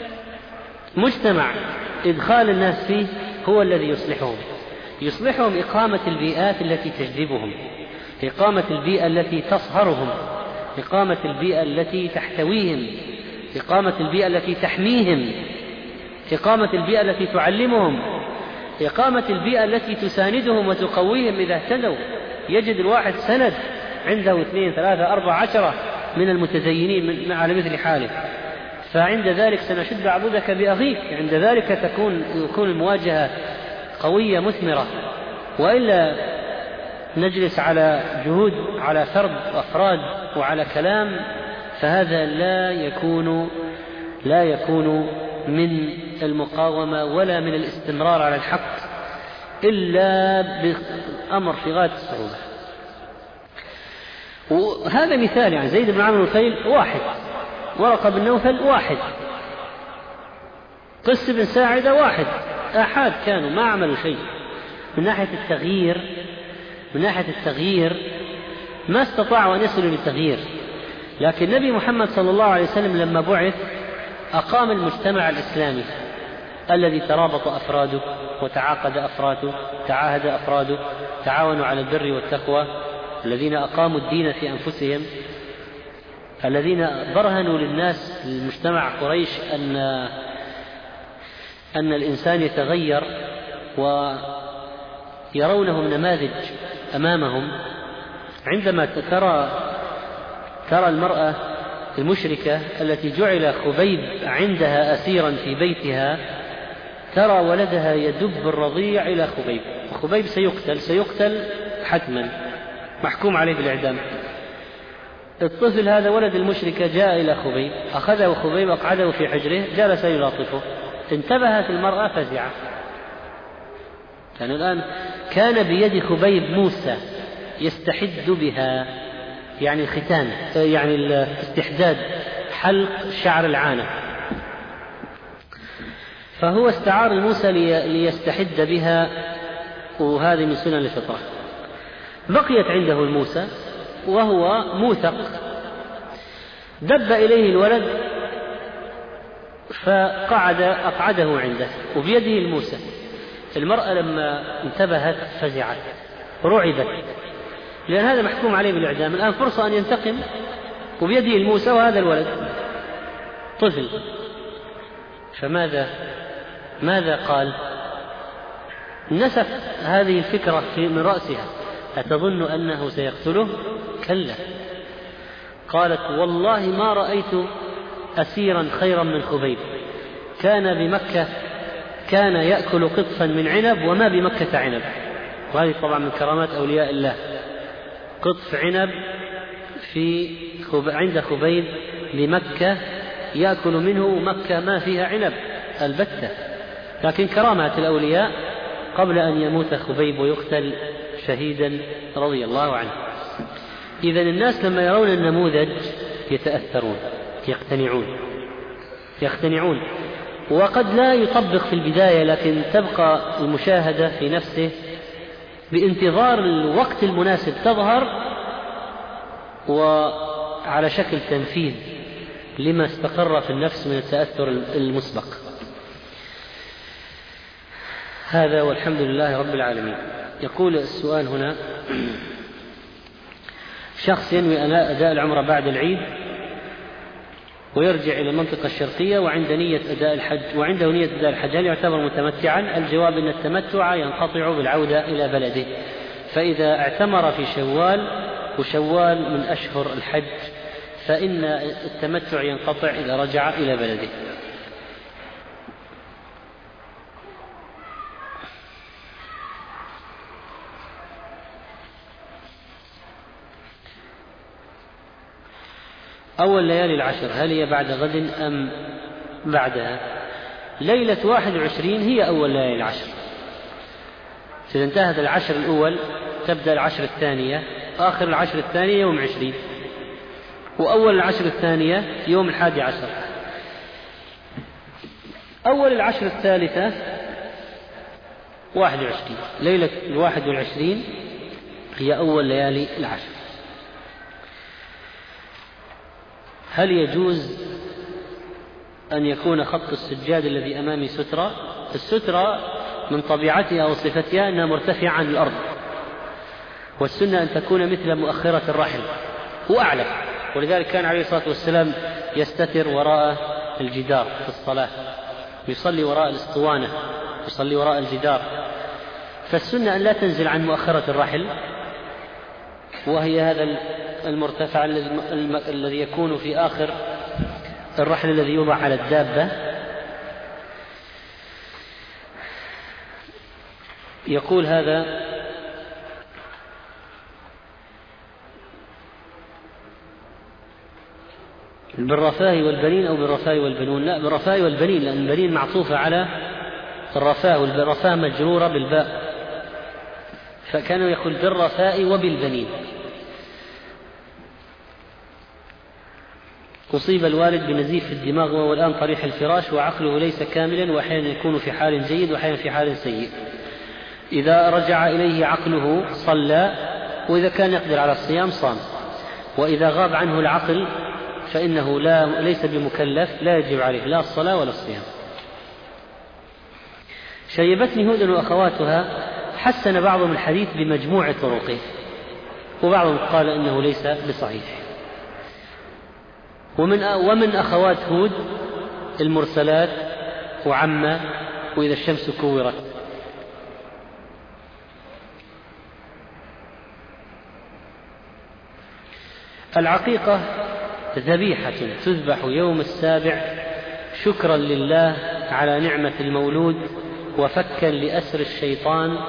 مجتمع، إدخال الناس فيه هو الذي يصلحهم إقامة البيئات التي تجذبهم، إقامة البيئة التي تصهرهم، إقامة البيئة التي تحتويهم، إقامة البيئة التي تحميهم، إقامة البيئة التي تعلمهم، إقامة البيئة التي تساندهم وتقويهم إذا اهتدوا. يجد الواحد سند عنده 2 3 4 10 من المتدينين على مثل حاله، فعند ذلك سنشد عضدك بأخيك، عند ذلك تكون المواجهة قوية مثمرة. وإلا نجلس على جهود على فرد أفراد وعلى كلام، فهذا لا يكون من المقاومة ولا من الاستمرار على الحق، إلا بأمر في غاية الصعوبة. وهذا مثال، يعني زيد بن عمرو الخيل واحد، ورقة بن نوفل واحد، قس بن ساعدة واحد، آحاد كانوا ما عملوا شيء. من ناحية التغيير ما استطاعوا أن يصلوا للتغيير. لكن النبي محمد صلى الله عليه وسلم لما بعث أقام المجتمع الإسلامي الذي ترابط أفراده وتعاقد أفراده، تعاهد أفراده، تعاونوا على البر والتقوى، الذين أقاموا الدين في أنفسهم، الذين برهنوا للناس للمجتمع قريش أن الإنسان يتغير ويرونهم نماذج أمامهم. عندما ترى المرأة المشركة التي جعل خبيب عندها أسيرا في بيتها ترى ولدها يدب الرضيع إلى خبيب، وخبيب سيقتل حتما، محكوم عليه بالإعدام. الطفل هذا ولد المشركة جاء إلى خبيب، أخذه خبيب أقعده في حجره، جلس يلاطفه، انتبهت المرأة فزعت، الآن كان بيد خبيب موسى يستحد بها، يعني الختان، يعني الاستحداد، حلق شعر العانة، فهو استعار موسى ليستحد بها، وهذه من سنن الفطرة. بقيت عنده الموسى وهو موثق، دب إليه الولد أقعده عنده وبيده الموسى. المرأة لما انتبهت فزعت، رعبت، لأن هذا محكوم عليه بالإعدام، الآن فرصة أن ينتقم وبيده الموسى وهذا الولد طفل. ماذا قال؟ نسف هذه الفكرة من رأسها، أتظن أنه سيقتله؟ كلا. قالت والله ما رأيت أسيرا خيرا من خبيب، كان بمكة كان يأكل قطفا من عنب وما بمكة عنب، وهذه طبعا من كرامات أولياء الله، قطف عنب عند خبيب بمكة يأكل منه، مكة ما فيها عنب البتة، لكن كرامات الأولياء قبل أن يموت خبيب ويقتل شهيدا رضي الله عنه. إذن الناس لما يرون النموذج يتأثرون، يقتنعون، وقد لا يطبق في البداية، لكن تبقى المشاهدة في نفسه بانتظار الوقت المناسب تظهر، وعلى شكل تنفيذ لما استقر في النفس من التأثر المسبق. هذا والحمد لله رب العالمين. يقول السؤال هنا: شخص ينوي أداء العمرة بعد العيد ويرجع إلى المنطقة الشرقية وعنده نية أداء الحج، هل يعتبر متمتعا؟ الجواب أن التمتع ينقطع بالعودة إلى بلده، فإذا اعتمر في شوال، وشوال من أشهر الحج، فإن التمتع ينقطع إذا رجع إلى بلده. أول ليالي العشر هل هي بعد غد أم بعدها؟ ليلة 21 هي أول ليالي العشر، إذا انتهت العشر الأول تبدأ العشر الثانية، آخر العشر الثانية يوم 20، وأول العشر الثانية يوم 11. أول العشر الثالثة 21، ليلة 21 هي أول ليالي العشر. هل يجوز أن يكون خط السجاد الذي أمامي سترة؟ السترة من طبيعتها وصفتها أنها مرتفعة عن الأرض، والسنة أن تكون مثل مؤخرة الرحل وأعلى، ولذلك كان عليه الصلاة والسلام يستتر وراء الجدار في الصلاة، يصلي وراء الاسطوانة، يصلي وراء الجدار. فالسنة أن لا تنزل عن مؤخرة الرحل، وهي هذا المرتفع الذي يكون في آخر الرحل الذي يوضع على الدابة. يقول هذا: بالرفاه والبنين أو بالرفاه والبنون؟ لا، بالرفاه والبنين، لأن البنين معطوفة على الرفاه، والرفاه مجرورة بالباء، فكانوا يقول بالرفاء وبالبنين. أصيب الوالد بنزيف في الدماغ وهو الآن طريح الفراش وعقله ليس كاملا، وأحيانا يكون في حال جيد وأحيانا في حال سيء. إذا رجع إليه عقله صلى، وإذا كان يقدر على الصيام صام، وإذا غاب عنه العقل فإنه ليس بمكلف، لا يجب عليه لا الصلاة ولا الصيام. شيبتني هود وأخواتها، حسن بعضهم الحديث بمجموع طرقه، وبعضهم قال إنه ليس بصحيح. ومن أخوات هود المرسلات وعمة وإذا الشمس كورت. العقيقة ذبيحة تذبح يوم السابع شكرا لله على نعمة المولود وفكا لأسر الشيطان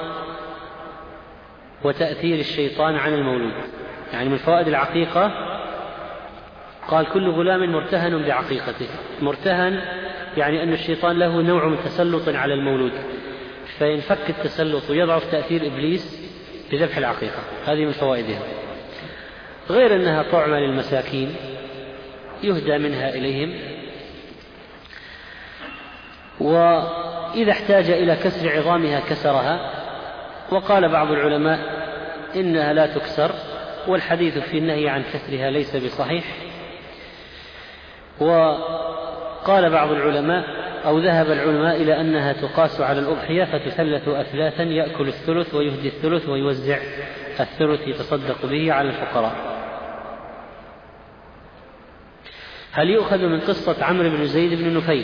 وتأثير الشيطان عن المولود. يعني من فوائد العقيقة قال كل غلام مرتهن بعقيقته. مرتهن يعني أن الشيطان له نوع من تسلط على المولود، فينفك التسلط ويضعف تأثير إبليس بذبح العقيقة. هذه من فوائدها، غير أنها طعمة للمساكين يهدى منها إليهم. وإذا احتاج إلى كسر عظامها كسرها. وقال بعض العلماء إنها لا تكسر، والحديث في النهي عن كسرها ليس بصحيح. وقال بعض العلماء أو ذهب العلماء إلى أنها تقاس على الأضحية فتثلث أثلاثا، يأكل الثلث ويهدي الثلث ويوزع الثلث يتصدق به على الفقراء. هل يؤخذ من قصة عمرو بن زيد بن نفيل،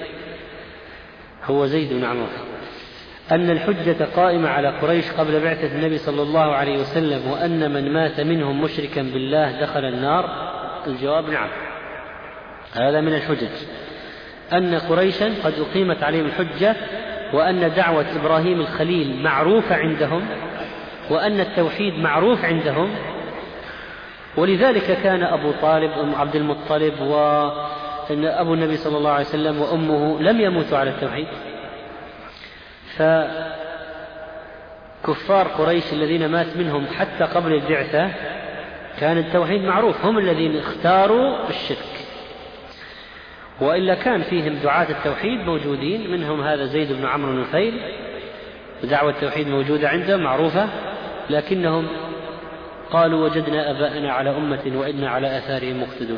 هو زيد بن عمرو، أن الحجة قائمة على قريش قبل بعثة النبي صلى الله عليه وسلم، وأن من مات منهم مشركا بالله دخل النار؟ الجواب نعم، هذا من الحجج، أن قريشا قد أقيمت عليهم الحجة، وأن دعوة إبراهيم الخليل معروفة عندهم، وأن التوحيد معروف عندهم، ولذلك كان أبو طالب عبد المطلب وأبو النبي صلى الله عليه وسلم وأمه لم يموتوا على التوحيد. فكفار قريش الذين مات منهم حتى قبل البعثة كان التوحيد معروف، هم الذين اختاروا الشرك، وإلا كان فيهم دعاة التوحيد موجودين، منهم هذا زيد بن عمرو نفيل، ودعوة التوحيد موجودة عندهم معروفة، لكنهم قالوا وجدنا آباءنا على أمة وإنا على آثارهم مقتدون.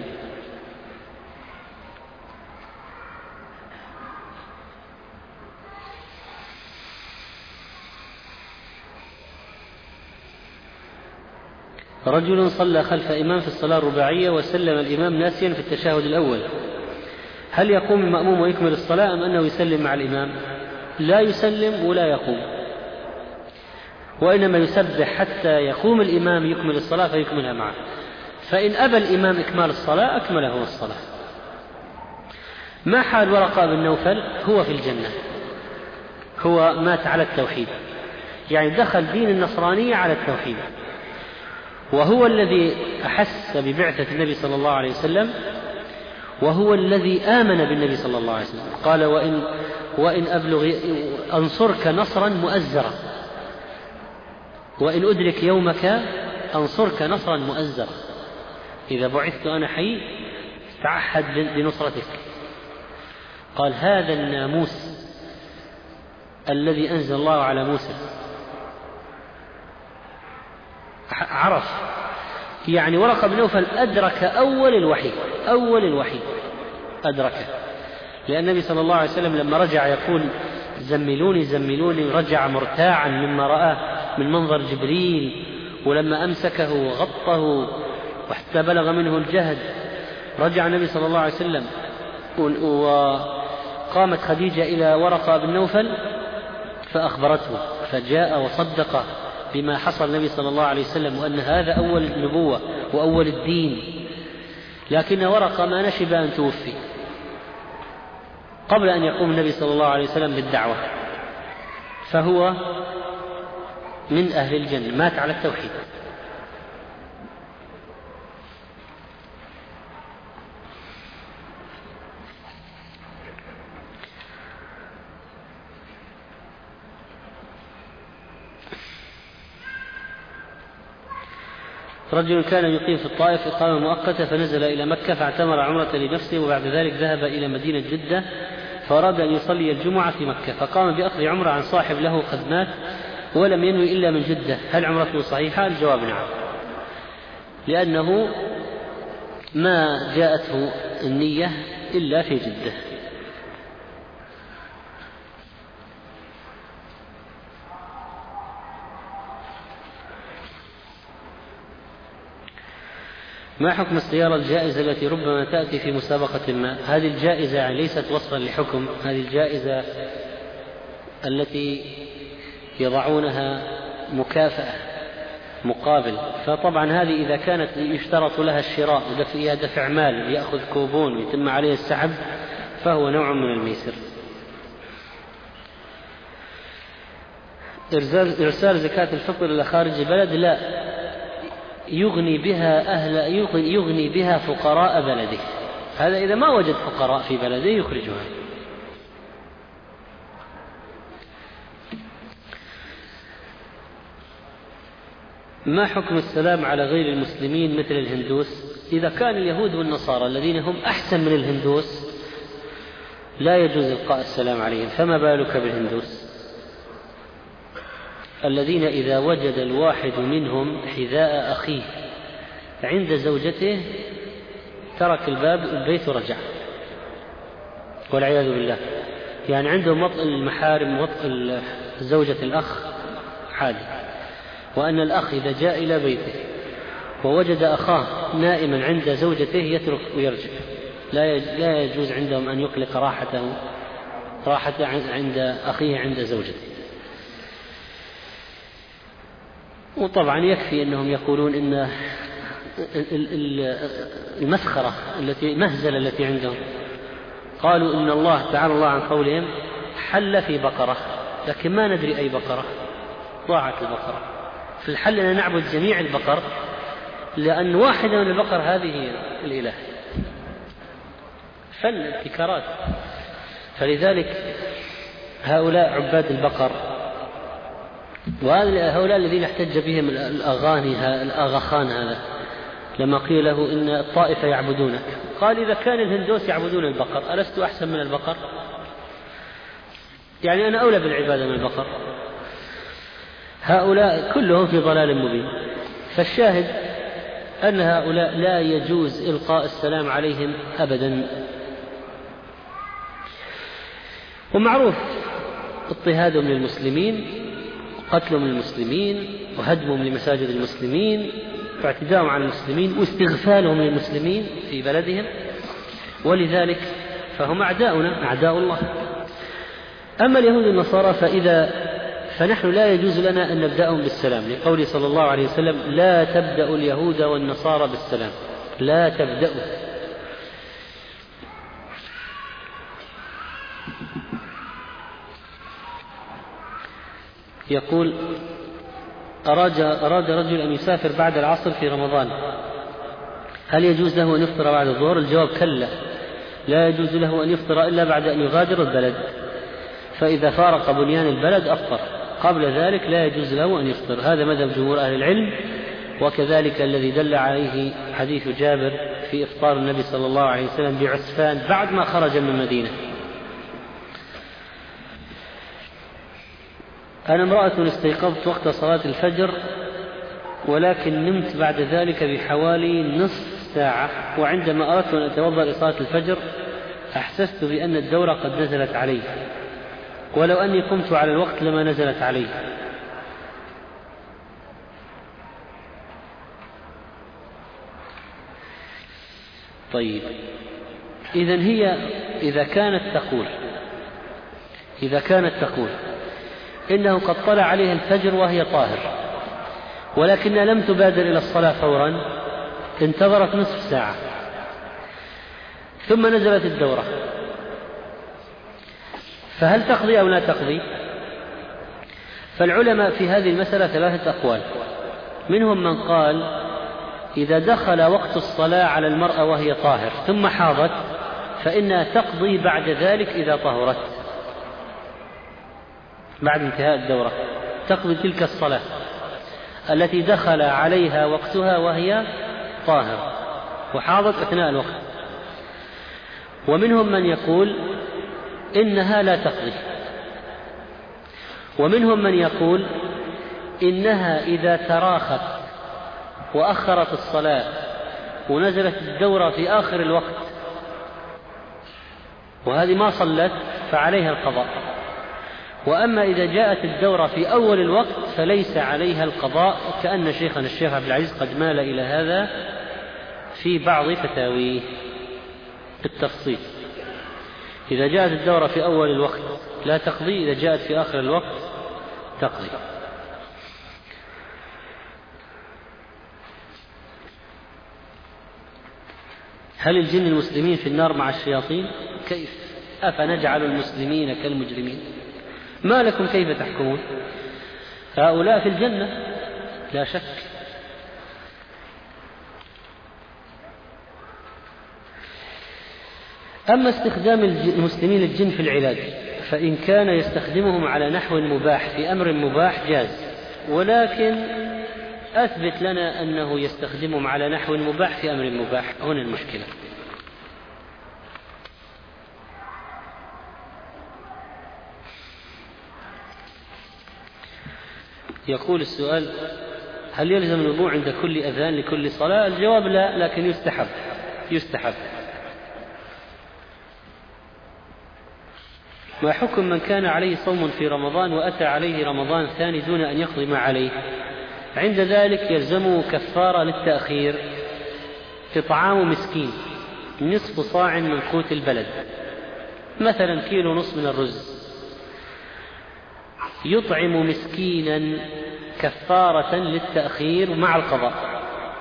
رجل صلى خلف إمام في الصلاة الرباعية وسلم الإمام ناسيا في التشهد الأول، هل يقوم المأموم ويكمل الصلاة أم أنه يسلم مع الإمام؟ لا يسلم ولا يقوم، وإنما يسبح حتى يقوم الإمام يكمل الصلاة فيكملها معه، فإن أبى الإمام إكمال الصلاة أكمله الصلاة. ما حال ورقة بن نوفل؟ هو في الجنة، هو مات على التوحيد، يعني دخل دين النصرانية على التوحيد، وهو الذي أحس ببعثة النبي صلى الله عليه وسلم، وهو الذي آمن بالنبي صلى الله عليه وسلم. قال وإن أبلغ أنصرك نصرا مؤزرا، وإن أدرك يومك أنصرك نصرا مؤزرا، إذا بعثت أنا حي تعهد بنصرتك. قال هذا الناموس الذي أنزل الله على موسى، عرف يعني ورقة بن نوفل أدرك أول الوحي أدركه، لأن النبي صلى الله عليه وسلم لما رجع يقول زملوني، رجع مرتاعا مما رأى من منظر جبريل، ولما أمسكه وغطه وحتى بلغ منه الجهد رجع النبي صلى الله عليه وسلم. وقامت خديجة إلى ورقة بن نوفل فأخبرته، فجاء وصدق بما حصل النبي صلى الله عليه وسلم، وأن هذا أول النبوة وأول الدين. لكن ورقة ما نشب أن توفي قبل أن يقوم النبي صلى الله عليه وسلم بالدعوة، فهو من أهل الجنة، مات على التوحيد. رجل كان يقيم في الطائف إقامة مؤقتة فنزل إلى مكة فاعتمر عمرة لنفسه، وبعد ذلك ذهب إلى مدينة جدة فأراد أن يصلي الجمعة في مكة، فقام بأخذ عمرة عن صاحب له قد مات ولم ينوي إلا من جدة، هل عمرته صحيحة؟ الجواب نعم، لأنه ما جاءته النية إلا في جدة. ما حكم السيارة الجائزة التي ربما تأتي في مسابقة ما؟ هذه الجائزة يعني ليست وصفا لحكم، هذه الجائزة التي يضعونها مكافأة مقابل. فطبعا هذه إذا كانت يشترط لها الشراء وفيها دفع مال يأخذ كوبون ويتم عليه السحب فهو نوع من الميسر. إرسال زكاة الفطر إلى خارج البلد لا، يغني بها فقراء بلده. هذا إذا ما وجد فقراء في بلده يخرجها. ما حكم السلام على غير المسلمين مثل الهندوس؟ إذا كان اليهود والنصارى الذين هم أحسن من الهندوس لا يجوز إلقاء السلام عليهم، فما بالك بالهندوس الذين إذا وجد الواحد منهم حذاء أخيه عند زوجته ترك البيت ورجع والعياذ بالله. يعني عندهم وطء المحارم وطء زوجة الأخ عادي، وأن الأخ إذا جاء إلى بيته ووجد أخاه نائما عند زوجته يترك ويرجع. لا يجوز عندهم أن يقلق راحته عند أخيه عند زوجته. وطبعا يكفي أنهم يقولون إن المسخرة المهزلة التي عندهم قالوا إن الله تعالى الله عن قولهم حل في بقرة، لكن ما ندري أي بقرة، ضاعت البقرة. في الحل أن نعبد جميع البقر، لأن واحدة من البقر هذه هي الإله. فن ابتكارات. فلذلك هؤلاء عباد البقر وهؤلاء الذين احتج بهم الأغاخان هذا لما قيل له إن الطائفة يعبدونك، قال إذا كان الهندوس يعبدون البقر ألست أحسن من البقر؟ يعني أنا أولى بالعبادة من البقر. هؤلاء كلهم في ضلال مبين. فالشاهد أن هؤلاء لا يجوز إلقاء السلام عليهم أبدا. ومعروف اضطهادهم للمسلمين، قتلهم للمسلمين، وهدمهم لمساجد المسلمين، واعتداءهم على المسلمين، واستغفالهم للمسلمين في بلدهم، ولذلك فهم أعداؤنا أعداء الله. أما اليهود والنصارى فنحن لا يجوز لنا أن نبدأهم بالسلام، لقول صلى الله عليه وسلم لا تبدأوا اليهود والنصارى بالسلام، لا تبدأوا. يقول أراد رجل أن يسافر بعد العصر في رمضان، هل يجوز له أن يفطر بعد الظهر؟ الجواب كلا، لا يجوز له أن يفطر إلا بعد أن يغادر البلد، فإذا فارق بنيان البلد أفطر، قبل ذلك لا يجوز له أن يفطر. هذا مذهب جمهور أهل العلم، وكذلك الذي دل عليه حديث جابر في إفطار النبي صلى الله عليه وسلم بعسفان بعد ما خرج من المدينة. أنا امرأة استيقظت وقت صلاة الفجر ولكن نمت بعد ذلك بحوالي نصف ساعة، وعندما أردت أن أتوضأ لصلاة الفجر أحسست بأن الدورة قد نزلت علي، ولو أني قمت على الوقت لما نزلت علي. طيب إذن هي إذا كانت تقول إنه قد طلع عليها الفجر وهي طاهر ولكنها لم تبادر إلى الصلاة فورا، انتظرت نصف ساعة ثم نزلت الدورة، فهل تقضي أو لا تقضي؟ فالعلماء في هذه المسألة ثلاثة أقوال. منهم من قال إذا دخل وقت الصلاة على المرأة وهي طاهر ثم حاضت فإنها تقضي بعد ذلك إذا طهرت، بعد انتهاء الدورة تقضي تلك الصلاة التي دخل عليها وقتها وهي طاهر وحاضت أثناء الوقت. ومنهم من يقول إنها لا تقضي، ومنهم من يقول إنها إذا تراخت وأخرت الصلاة ونزلت الدورة في آخر الوقت وهذه ما صلت فعليها القضاء، وأما إذا جاءت الدورة في أول الوقت فليس عليها القضاء، كأن شيخنا الشيخ عبد العزيز قد مال إلى هذا في بعض فتاويه بالتفصيل. إذا جاءت الدورة في أول الوقت لا تقضي، إذا جاءت في آخر الوقت تقضي. هل الجن المسلمين في النار مع الشياطين؟ كيف؟ أفنجعل المسلمين كالمجرمين؟ ما لكم كيف تحكمون؟ هؤلاء في الجنة لا شك. أما استخدام المسلمين الجن في العلاج فإن كان يستخدمهم على نحو مباح في أمر مباح جاز، ولكن أثبت لنا أنه يستخدمهم على نحو مباح في أمر مباح، هنا المشكلة. يقول السؤال: هل يلزم الوضوء عند كل أذان لكل صلاة؟ الجواب لا، لكن يستحب. ما حكم من كان عليه صوم في رمضان وأتى عليه رمضان ثاني دون أن يقضي ما عليه؟ عند ذلك يلزمه كفارة للتأخير، إطعام مسكين نصف صاع من قوت البلد، مثلا 1.5 كيلو من الرز، يطعم مسكينا كفارة للتأخير مع القضاء.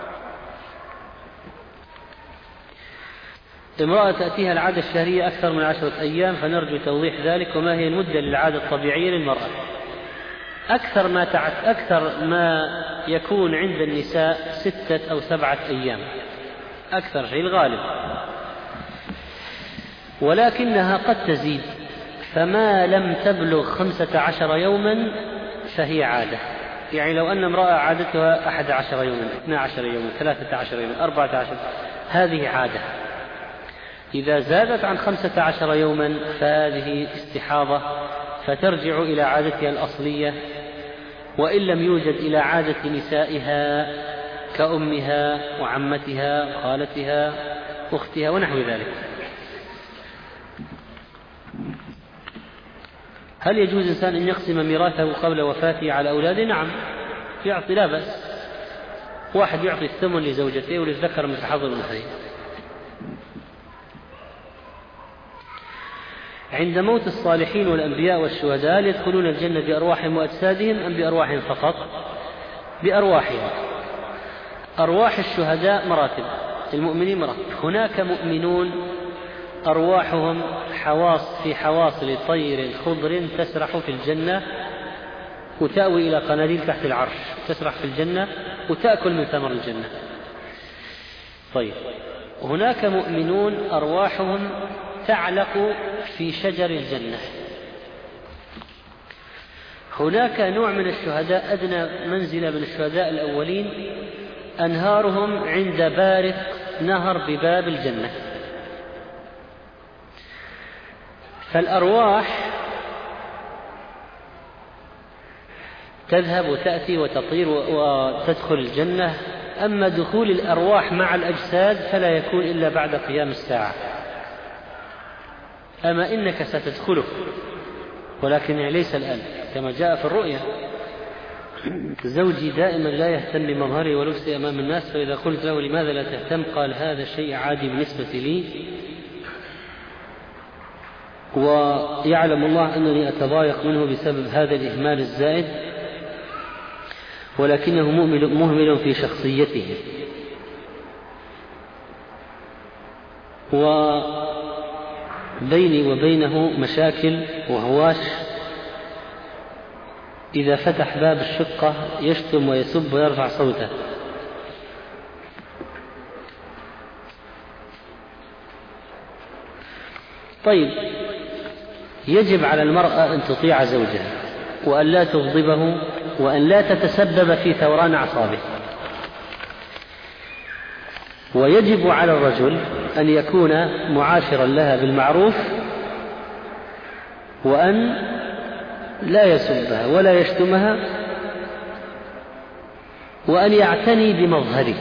امرأة تأتيها العادة الشهرية أكثر من 10 أيام، فنرجو توضيح ذلك، وما هي المدة للعادة الطبيعية للمرأة؟ أكثر ما يكون عند النساء 6 أو 7 أيام، أكثر شيء الغالب، ولكنها قد تزيد، فما لم تبلغ 15 يوما فهي عادة. يعني لو أن امرأة عادتها 11 يوما، 12 يوما، 13 يوما، 14، هذه عادة. إذا زادت عن 15 يوما فهذه استحاضة، فترجع إلى عادتها الأصلية، وإن لم يوجد إلى عادة نسائها كأمها وعمتها وخالتها أختها ونحو ذلك. هل يجوز إنسان أن يقسم ميراثه قبل وفاته على أولاده؟ نعم، يعطي، لا بأس. واحد يعطي الثمن لزوجته وللذكر مثل حظ الأنثيين. عند موت الصالحين والأنبياء والشهداء يدخلون الجنة بأرواحهم وأجسادهم أم بأرواحهم فقط؟ بأرواحهم. أرواح الشهداء مراتب، المؤمنين مراتب. هناك مؤمنون أرواحهم في حواصل طير خضر تسرح في الجنة وتأوي إلى قناديل تحت العرش، تسرح في الجنة وتأكل من ثمر الجنة. طيب، هناك مؤمنون أرواحهم تعلق في شجر الجنة. هناك نوع من الشهداء أدنى منزلة من الشهداء الأولين، أنهارهم عند بارق نهر بباب الجنة. فالأرواح تذهب وتأتي وتطير وتدخل الجنة، أما دخول الأرواح مع الأجساد فلا يكون إلا بعد قيام الساعة. أما إنك ستدخله، ولكن ليس الآن، كما جاء في الرؤيا: زوجي دائما لا يهتم بمظهري ولبسي أمام الناس، فإذا قلت له لماذا لا تهتم قال هذا شيء عادي بالنسبة لي، ويعلم الله أنني أتضايق منه بسبب هذا الإهمال الزائد، ولكنه مهمل في شخصيته. وبيني وبينه مشاكل وهواش، إذا فتح باب الشقة يشتم ويسب ويرفع صوته. طيب، يجب على المرأة أن تطيع زوجها، وأن لا تغضبه، وأن لا تتسبب في ثوران أعصابه. ويجب على الرجل أن يكون معاشرا لها بالمعروف، وأن لا يسبها ولا يشتمها، وأن يعتني بمظهره.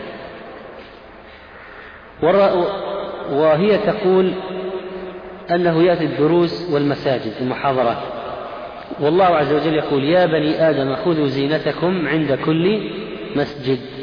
وهي تقول أنه يأتي الدروس والمساجد المحاضرات، والله عز وجل يقول: يا بني آدم خذوا زينتكم عند كل مسجد.